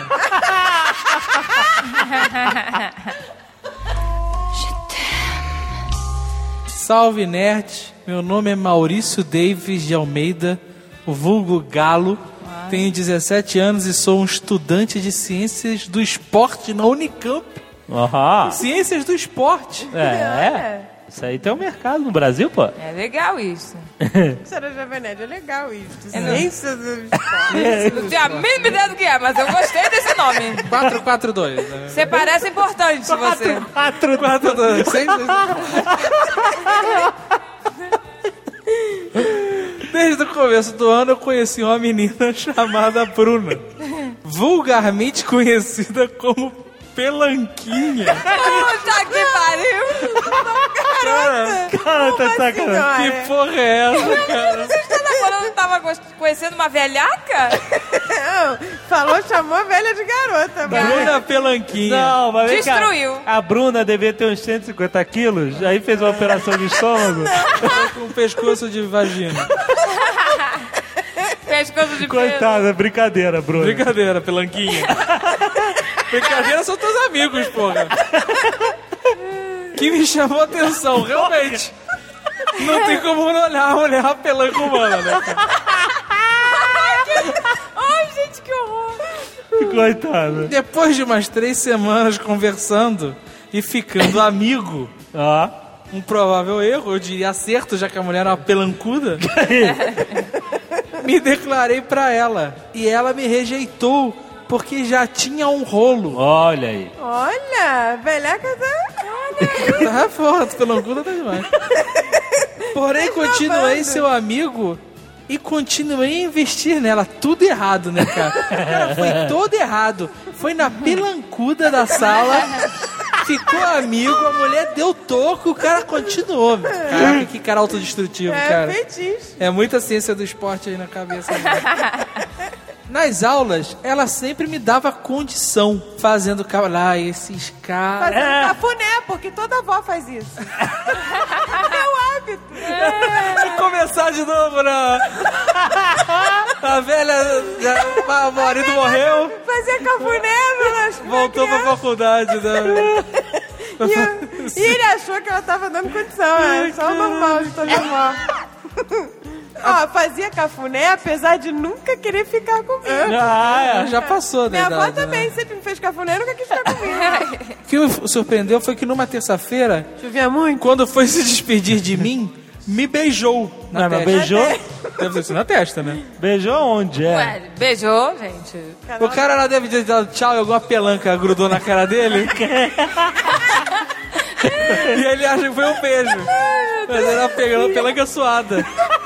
Salve, nerd. Meu nome é Maurício Davis de Almeida, o vulgo Galo. Ai. Tenho dezessete anos e sou um estudante de Ciências do Esporte na Unicamp. Aham. Ciências do Esporte. É. Isso aí tem um mercado no Brasil, pô. É legal isso. Senhora Jovem Nerd, é legal isso. É Ciência do Esporte. Não tenho a mínima ideia do que é, mas eu gostei desse nome. quatro quatro dois. Né? Você parece importante, você. quatro quatro dois. Desde o começo do ano eu conheci uma menina chamada Bruna, vulgarmente conhecida como Pelanquinha. Puta que pariu! Cara, cara, tá sacanagem. Que porra é essa, cara? Você está namorando, tava conhecendo uma velhaca? Não, falou, chamou a velha de garota. Bruna Pelanquinha. Não, mas vem cá. Destruiu. A Bruna devia ter uns cento e cinquenta quilos, aí fez uma operação de estômago. Com um pescoço de vagina. Pescoço de Coitada, brincadeira, Bruna. Brincadeira, Pelanquinha. Brincadeira são teus amigos, porra. Que me chamou a atenção, realmente. Não tem como não olhar a mulher a pelanca humana, né, cara? Ai, gente, que horror. Coitada. Depois de umas três semanas conversando e ficando amigo, ah. um provável erro, eu diria acerto, já que a mulher era uma pelancuda, me declarei pra ela. E ela me rejeitou, porque já tinha um rolo. Olha aí. Olha, velhaca tá... Tá foda, pelancuda tá demais. Porém, continuei seu amigo e continuei a investir nela. Tudo errado, né, cara? Cara, foi todo errado. Foi na pelancuda da sala, ficou amigo, a mulher deu toco, o cara continuou. Caraca, que cara autodestrutivo, é, cara. Feitiço. É muita ciência do esporte aí na cabeça. Nas aulas, ela sempre me dava condição, fazendo lá esses caras. Fazendo cafuné, porque toda avó faz isso. É o hábito. É. Vou começar de novo, né? A velha, já, o marido morreu. Fazia cafuné, nas voltou pra faculdade, né? E, eu, e ele achou que ela tava dando condição, é só o normal de toda avó. Ó, fazia cafuné, apesar de nunca querer ficar comigo. Ah, já passou, né? Minha avó também né? sempre me fez cafuné e nunca quis ficar comigo. O que me surpreendeu foi que numa terça-feira... Chovia muito? Quando foi se despedir de mim, me beijou na Não, testa. Beijou? Deve ser na testa, né? Beijou onde? É? Ué, beijou, gente. O cara lá deve ter dado tchau e alguma pelanca grudou na cara dele. E ele acha que foi um beijo. Mas era pegando pelanca suada.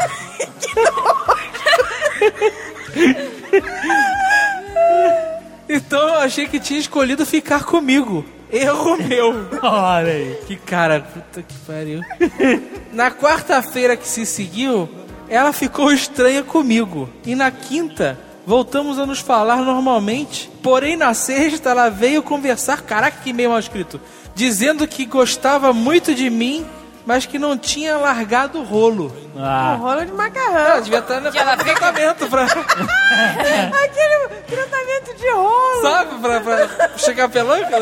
Então eu achei que tinha escolhido ficar comigo. Erro meu. Olha aí. Que cara, puta que pariu. Na quarta-feira que se seguiu, ela ficou estranha comigo. E na quinta, voltamos a nos falar normalmente. Porém, na sexta, ela veio conversar. Caraca, que meio mal escrito. Dizendo que gostava muito de mim, mas que não tinha largado o rolo. Ah. Um rolo de macarrão. Ela devia estar no tratamento pra... Aquele tratamento de rolo. Sabe, pra, pra chegar pelanca?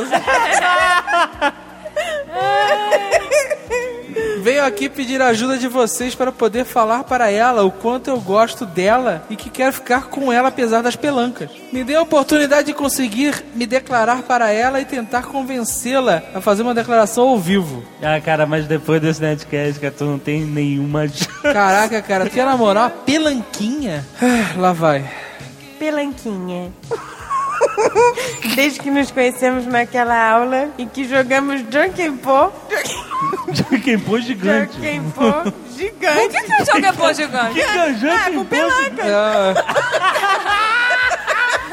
Venho aqui pedir a ajuda de vocês para poder falar para ela o quanto eu gosto dela e que quero ficar com ela apesar das pelancas. Me dê a oportunidade de conseguir me declarar para ela e tentar convencê-la a fazer uma declaração ao vivo. Ah, cara, mas depois desse Nerdcast, que tu não tem nenhuma... Caraca, cara, tu ia namorar uma pelanquinha? Lá vai. Pelanquinha. Desde que nos conhecemos naquela aula em que jogamos Drunken Po. Drunken Po gigante. Drunken Po gigante. O que que é Drunken Po gigante? Que é Drunken Ah, com pelanca.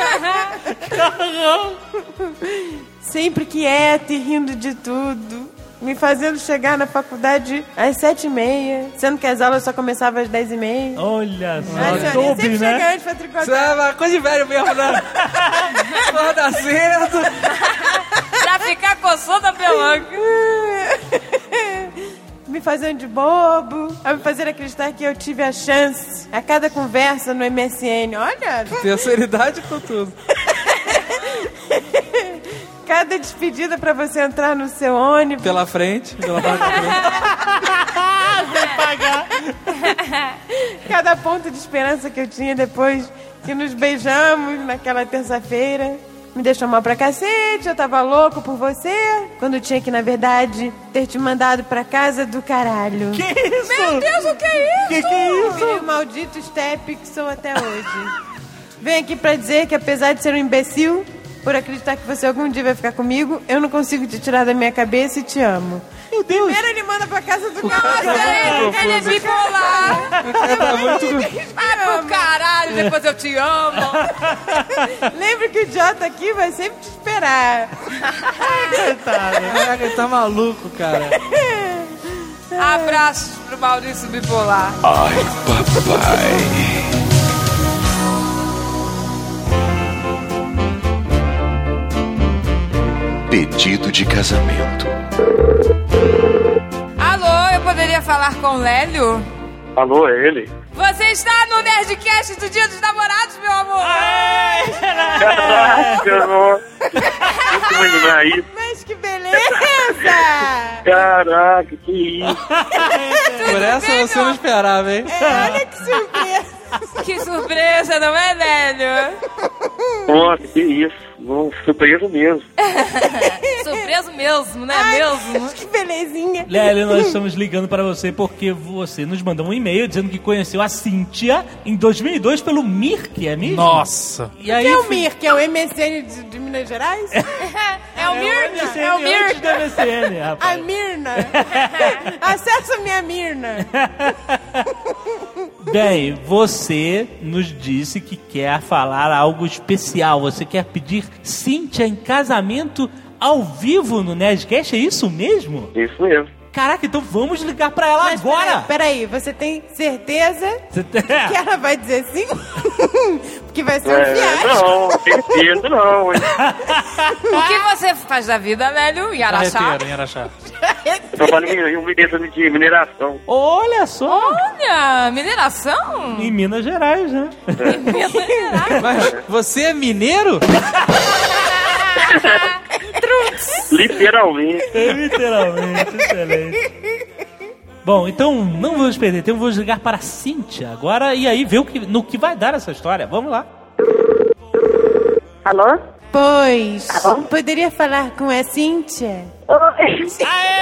Sempre quieto e rindo de tudo. me fazendo chegar na faculdade às sete e meia, sendo que as aulas só começavam às dez e meia. Olha só, Ai, senhora, soube, sempre né? chega antes pra tricotar. Isso é uma coisa de velho mesmo, né? Acorda cedo. Pra ficar coçando a pelanca. Me fazendo de bobo, a me fazer acreditar que eu tive a chance a cada conversa no M S N. Olha! Terceira idade com tudo. Cada despedida pra você entrar no seu ônibus. Pela frente, pela parte da frente. Sem pagar. Cada ponto de esperança que eu tinha depois que nos beijamos naquela terça-feira. Me deixou mal pra cacete, eu tava louco por você, quando tinha que, na verdade, ter te mandado pra casa do caralho. Que isso? Meu Deus, o que é isso? Que que é isso? Filho maldito step que sou até hoje. Venho aqui pra dizer que, apesar de ser um imbecil, por acreditar que você algum dia vai ficar comigo, eu não consigo te tirar da minha cabeça e te amo. Meu Deus! Primeiro ele manda pra casa do Nossa, caralho. ele, ele é bipolar. Tá muito... Vai pro caralho, depois eu te amo. Lembra que o idiota aqui vai sempre te esperar. Caraca, ele tá maluco, cara. Abraços pro Maurício bipolar. Ai, papai. Pedido de casamento. Alô, eu poderia falar com o Lélio? Alô, é ele? Você está no Nerdcast do Dia dos Namorados, meu amor! Caraca, nossa. Deixa eu imaginar isso. Mas que beleza! Caraca, que isso. Por essa bem, você meu? não esperava, hein? É, olha que surpresa! Que surpresa, não é, Lélio? Nossa, que isso. Não, surpresa mesmo. Surpreso mesmo, né? Ai, mesmo. que belezinha! Lélio, nós estamos ligando para você porque você nos mandou um e-mail dizendo que conheceu a Cíntia em dois mil e dois pelo Mirk, é mesmo? Nossa. E aí, Que é o fi- Mir, que é o M S N de, de Minas Gerais? É o Mirna, M S N é o antes do Mirna. M S N, A rapaz. Mirna. Acessa minha Mirna. Bem, você nos disse que quer falar algo especial. Você quer pedir Cíntia em casamento ao vivo no Nerdcast, é isso mesmo? Isso mesmo. Caraca, então vamos ligar pra ela Mas agora! Peraí, peraí, você tem certeza Você tem- que ela vai dizer sim? Porque vai ser um É, fiasco. não, certeza não. hein? O que você faz da vida, Lélio? Em Araxá? Carreteiro, em Araxá. Eu trabalho em uma empresa de mineração. Olha só! Olha, mineração? Em Minas Gerais, né? Minas Gerais. Mas você é mineiro? Literalmente. Literalmente, excelente. Bom, então não vamos perder tempo, vamos ligar para a Cíntia agora e aí ver o que, no que vai dar essa história. Vamos lá. Alô? Pois, poderia falar com a Cíntia? Oi. Você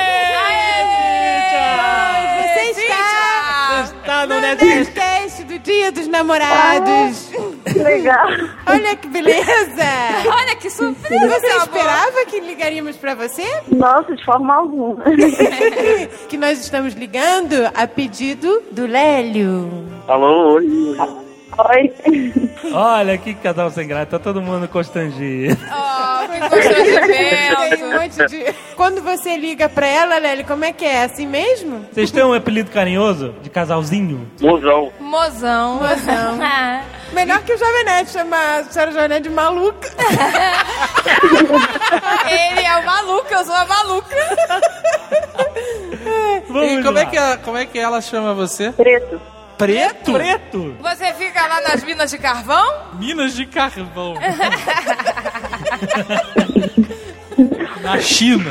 está Está no no Nerdcast. Nerdcast do Dia dos Namorados. Que legal. Olha que beleza. Olha que surpresa, Você meu amor. esperava que ligaríamos pra você? Nossa, de forma alguma. Que nós estamos ligando a pedido do Lélio. Alô, oi. Oi. Olha que casal sem graça, tá todo mundo constrangido. Oh, que Tem um constrangimento. monte de... Quando você liga pra ela, Lélio, como é que é? Assim mesmo? Vocês têm um apelido carinhoso de casalzinho? Mozão. Mozão. Mozão. Melhor que o Jovem Nerd, chama a senhora Jovem Nerd de maluca. Ele é o maluco, eu sou a maluca. Vamos E como lá. é, que ela, como é que ela chama você? Preto. Preto? Preto? Você fica lá nas minas de carvão? Minas de carvão. Na China.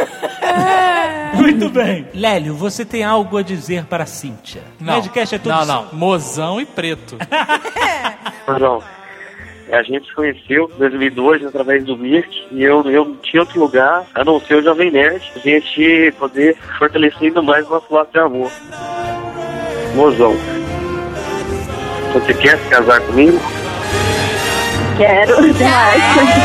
Muito bem. Lélio, você tem algo a dizer para a Cíntia? Não, Nerdcast é tudo não, seu. não. Mozão e preto. Mozão. A gente se conheceu em dois mil e dois através do Mirk e eu, eu não tinha outro lugar a não ser o Jovem Nerd. A gente poder fortalecer ainda mais o nosso laço de amor. Mozão, você quer se casar comigo? Quero demais.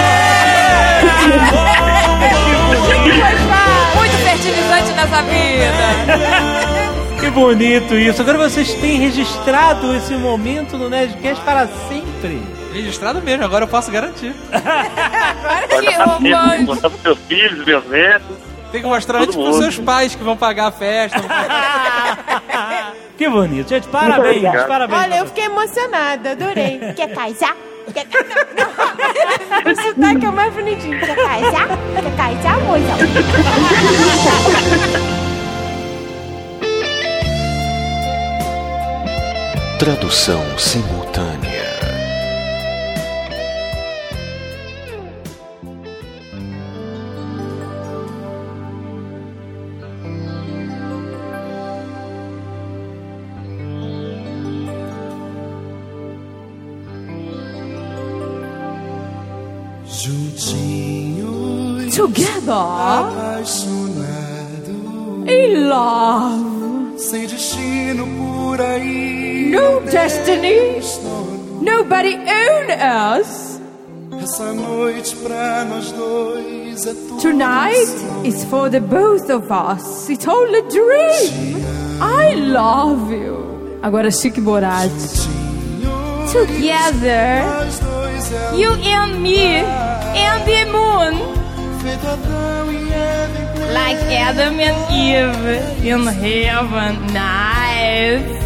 Muito fertilizante nessa vida. Que bonito isso. Agora vocês têm registrado esse momento no Nerdcast para sempre. Registrado mesmo, agora eu posso garantir. Que romântico. Mostrar pros meus filhos, meus netos. Tem que mostrar Todo antes pros mundo. seus pais que vão pagar a festa. Que bonito. Gente, parabéns. obrigado. Parabéns. Olha, eu fiquei emocionada, adorei. Quer casar? Quer casar? O sotaque é o mais bonitinho. Quer casar? Quer casar, mozão? Tradução simultânea. Together in love, sem destino por aí. no destiny, nobody own us. Essa noite pra nós dois é tudo. Tonight is for the both of us. It's all a dream. I love you. Agora Chique Borat. Together, you and me and the moon. Like Adam and Eve in heaven, nice.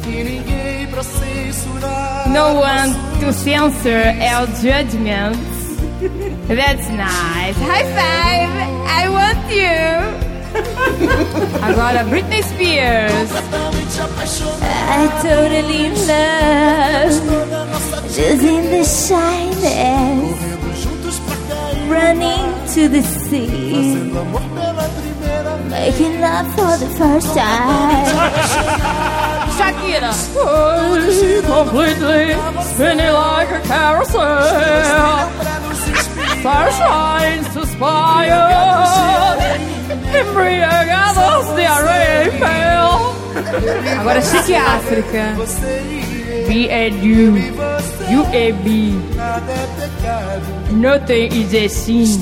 No one to censor our judgments. That's nice. High five! I want you. Agora Britney Spears. I'm totally in love, just in the shyness. Running to the sea, making love for the first time. Shakira. Completely spinning like a carousel. Sunshine suspire, embriagados de areia e fel. Agora Chique África. B and U, U A B. Nothing is a sin.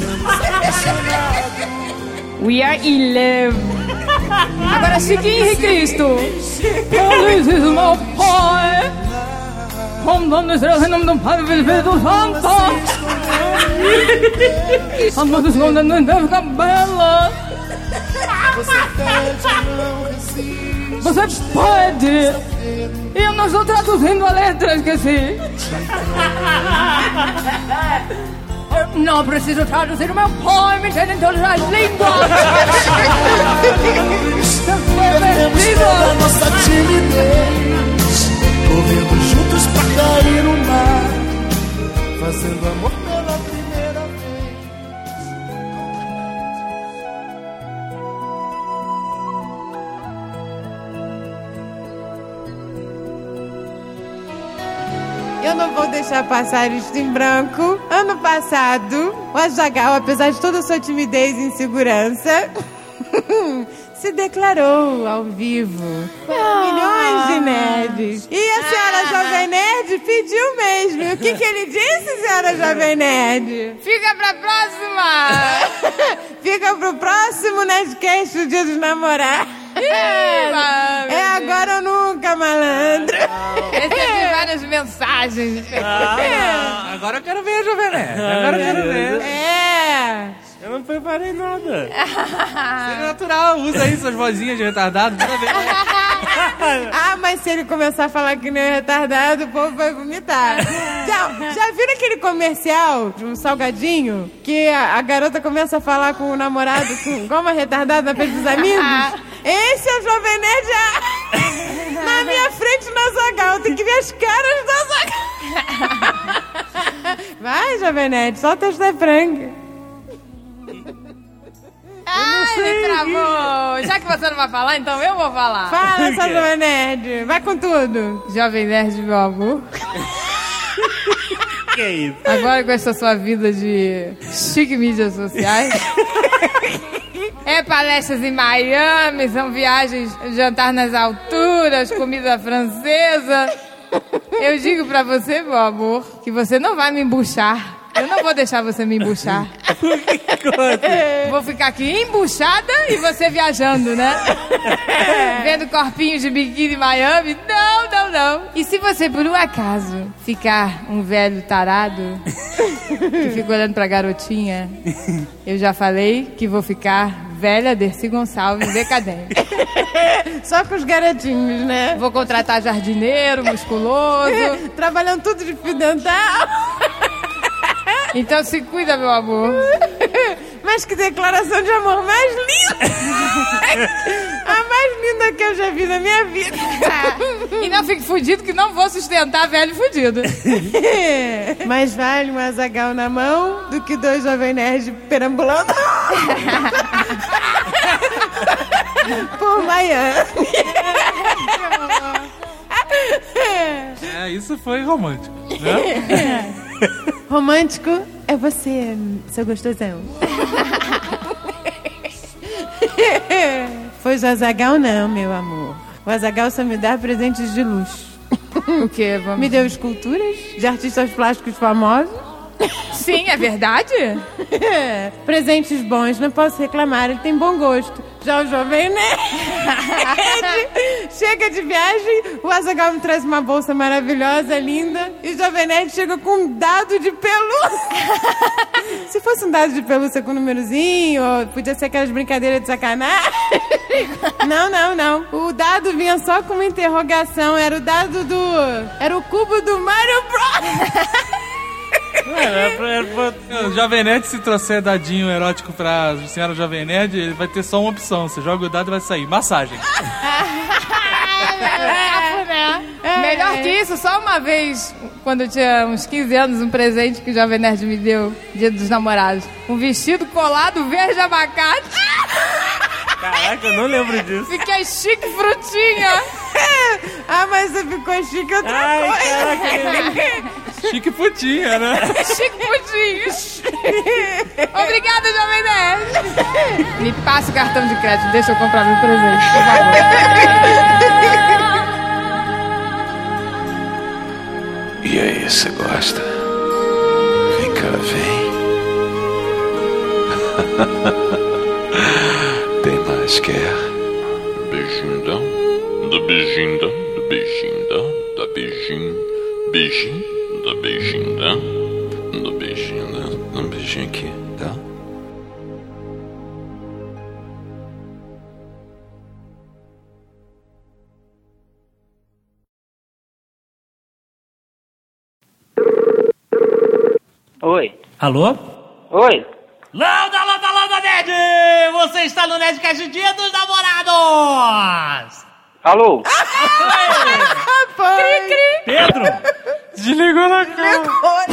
We are in love. Agora Chiquinho e Cristo. This is my boy. Como nome em nome do Pai, do Filho e do Santo. Amor dos contos não deve cabelo. Você pode. Eu não estou traduzindo a letra, esqueci. Eu não preciso traduzir o meu poema, entende em todas as línguas. Da nossa timidez, correndo juntos pra cair no mar, fazendo amor pela primeira vez. Eu não vou deixar passar isto em branco. Ano passado, o Azaghal, apesar de toda a sua timidez e insegurança, se declarou ao vivo para milhões de nerds. E a senhora Jovem Nerd pediu mesmo. E o que, que ele disse, senhora Jovem Nerd? Fica pra próxima! Fica pro próximo Nerdcast do Dia dos Namorados. É, é agora ou nunca, malandro. Recebi várias mensagens. Ah, não. Agora eu quero ver a Jovem Nerd. Agora eu quero ver. É. Eu não preparei nada. Seria natural. Usa aí suas vozinhas de retardado. Ah, mas se ele começar a falar que nem é retardado, o povo vai vomitar. Já, já viram aquele comercial de um salgadinho que a, a garota começa a falar com o namorado com, como uma retardada na frente dos amigos? Esse é o Jovem Nerd já, na minha frente no Azaghal. Tem que ver as caras do Azaghal. Vai, Jovem Nerd, solta esta franga. Ah, ele travou. Já que você não vai falar, então eu vou falar. Fala, sua Jovem Nerd. Vai com tudo. Jovem Nerd, meu amor. Que isso? Agora com essa sua vida de chique mídias sociais. É palestras em Miami, são viagens, jantar nas alturas, comida francesa. Eu digo pra você, meu amor, que você não vai me embuchar. Eu não vou deixar você me embuchar. Vou ficar aqui embuchada e você viajando, né? Vendo corpinhos de biquíni em Miami. Não, não, não. E se você, por um acaso, ficar um velho tarado que fica olhando pra garotinha, eu já falei que vou ficar velha Dercy Gonçalves decadente. Só com os garotinhos, né? Vou contratar jardineiro, musculoso. Trabalhando tudo de fio dental. Então se cuida, meu amor. Mas que declaração de amor mais linda! A mais linda que eu já vi na minha vida. E não fique fudido que não vou sustentar velho fudido. Mais vale um azaghal na mão do que dois jovens nerds perambulando por Miami. É, isso foi romântico, né? Romântico é você, seu gostosão. Foi o azaghal não, meu amor. O azaghal só me dá presentes de luxo. O quê? Vamos... Me deu esculturas de artistas plásticos famosos. Sim, é verdade? Presentes bons, não posso reclamar, ele tem bom gosto. Já o jovem nerd chega de viagem, o azaghal me traz uma bolsa maravilhosa, linda, e o jovem nerd chega com um dado de pelúcia. Se fosse um dado de pelúcia com um númerozinho, ou podia ser aquelas brincadeiras de sacanagem. Não, não, não. O dado vinha só com uma interrogação, era o dado do... Era o cubo do Mario Bros. O Jovem Nerd, se trouxer dadinho erótico pra senhora Jovem Nerd, ele vai ter só uma opção. Você joga o dado e vai sair. Massagem. Melhor que isso, só uma vez, quando eu tinha uns quinze anos, um presente que o Jovem Nerd me deu, Dia dos Namorados. Um vestido colado verde abacate. Caraca, eu não lembro disso. Fiquei chique frutinha. Ah, mas você ficou chique outra Ai, coisa. Caraca, chique putinha, né? Chique putinha. Obrigada, Jovem Nerd. Me passa o cartão de crédito, deixa eu comprar meu presente, por favor. E aí, você gosta? Vem cá, vem. Tem mais, quer? Beijinho, dá? Do beijinho, dá? Do beijinho, dá? Da beijinho, beijinho, da beijinho, dá? Do beijinho, dá? Um beijinho aqui, dá? Oi. Alô? Oi. Landa, Landa, Landa, Nerd! Você está no Nerdcast Dia dos Namorados! Alô? Cri, cri! Pedro! Desligou na cara.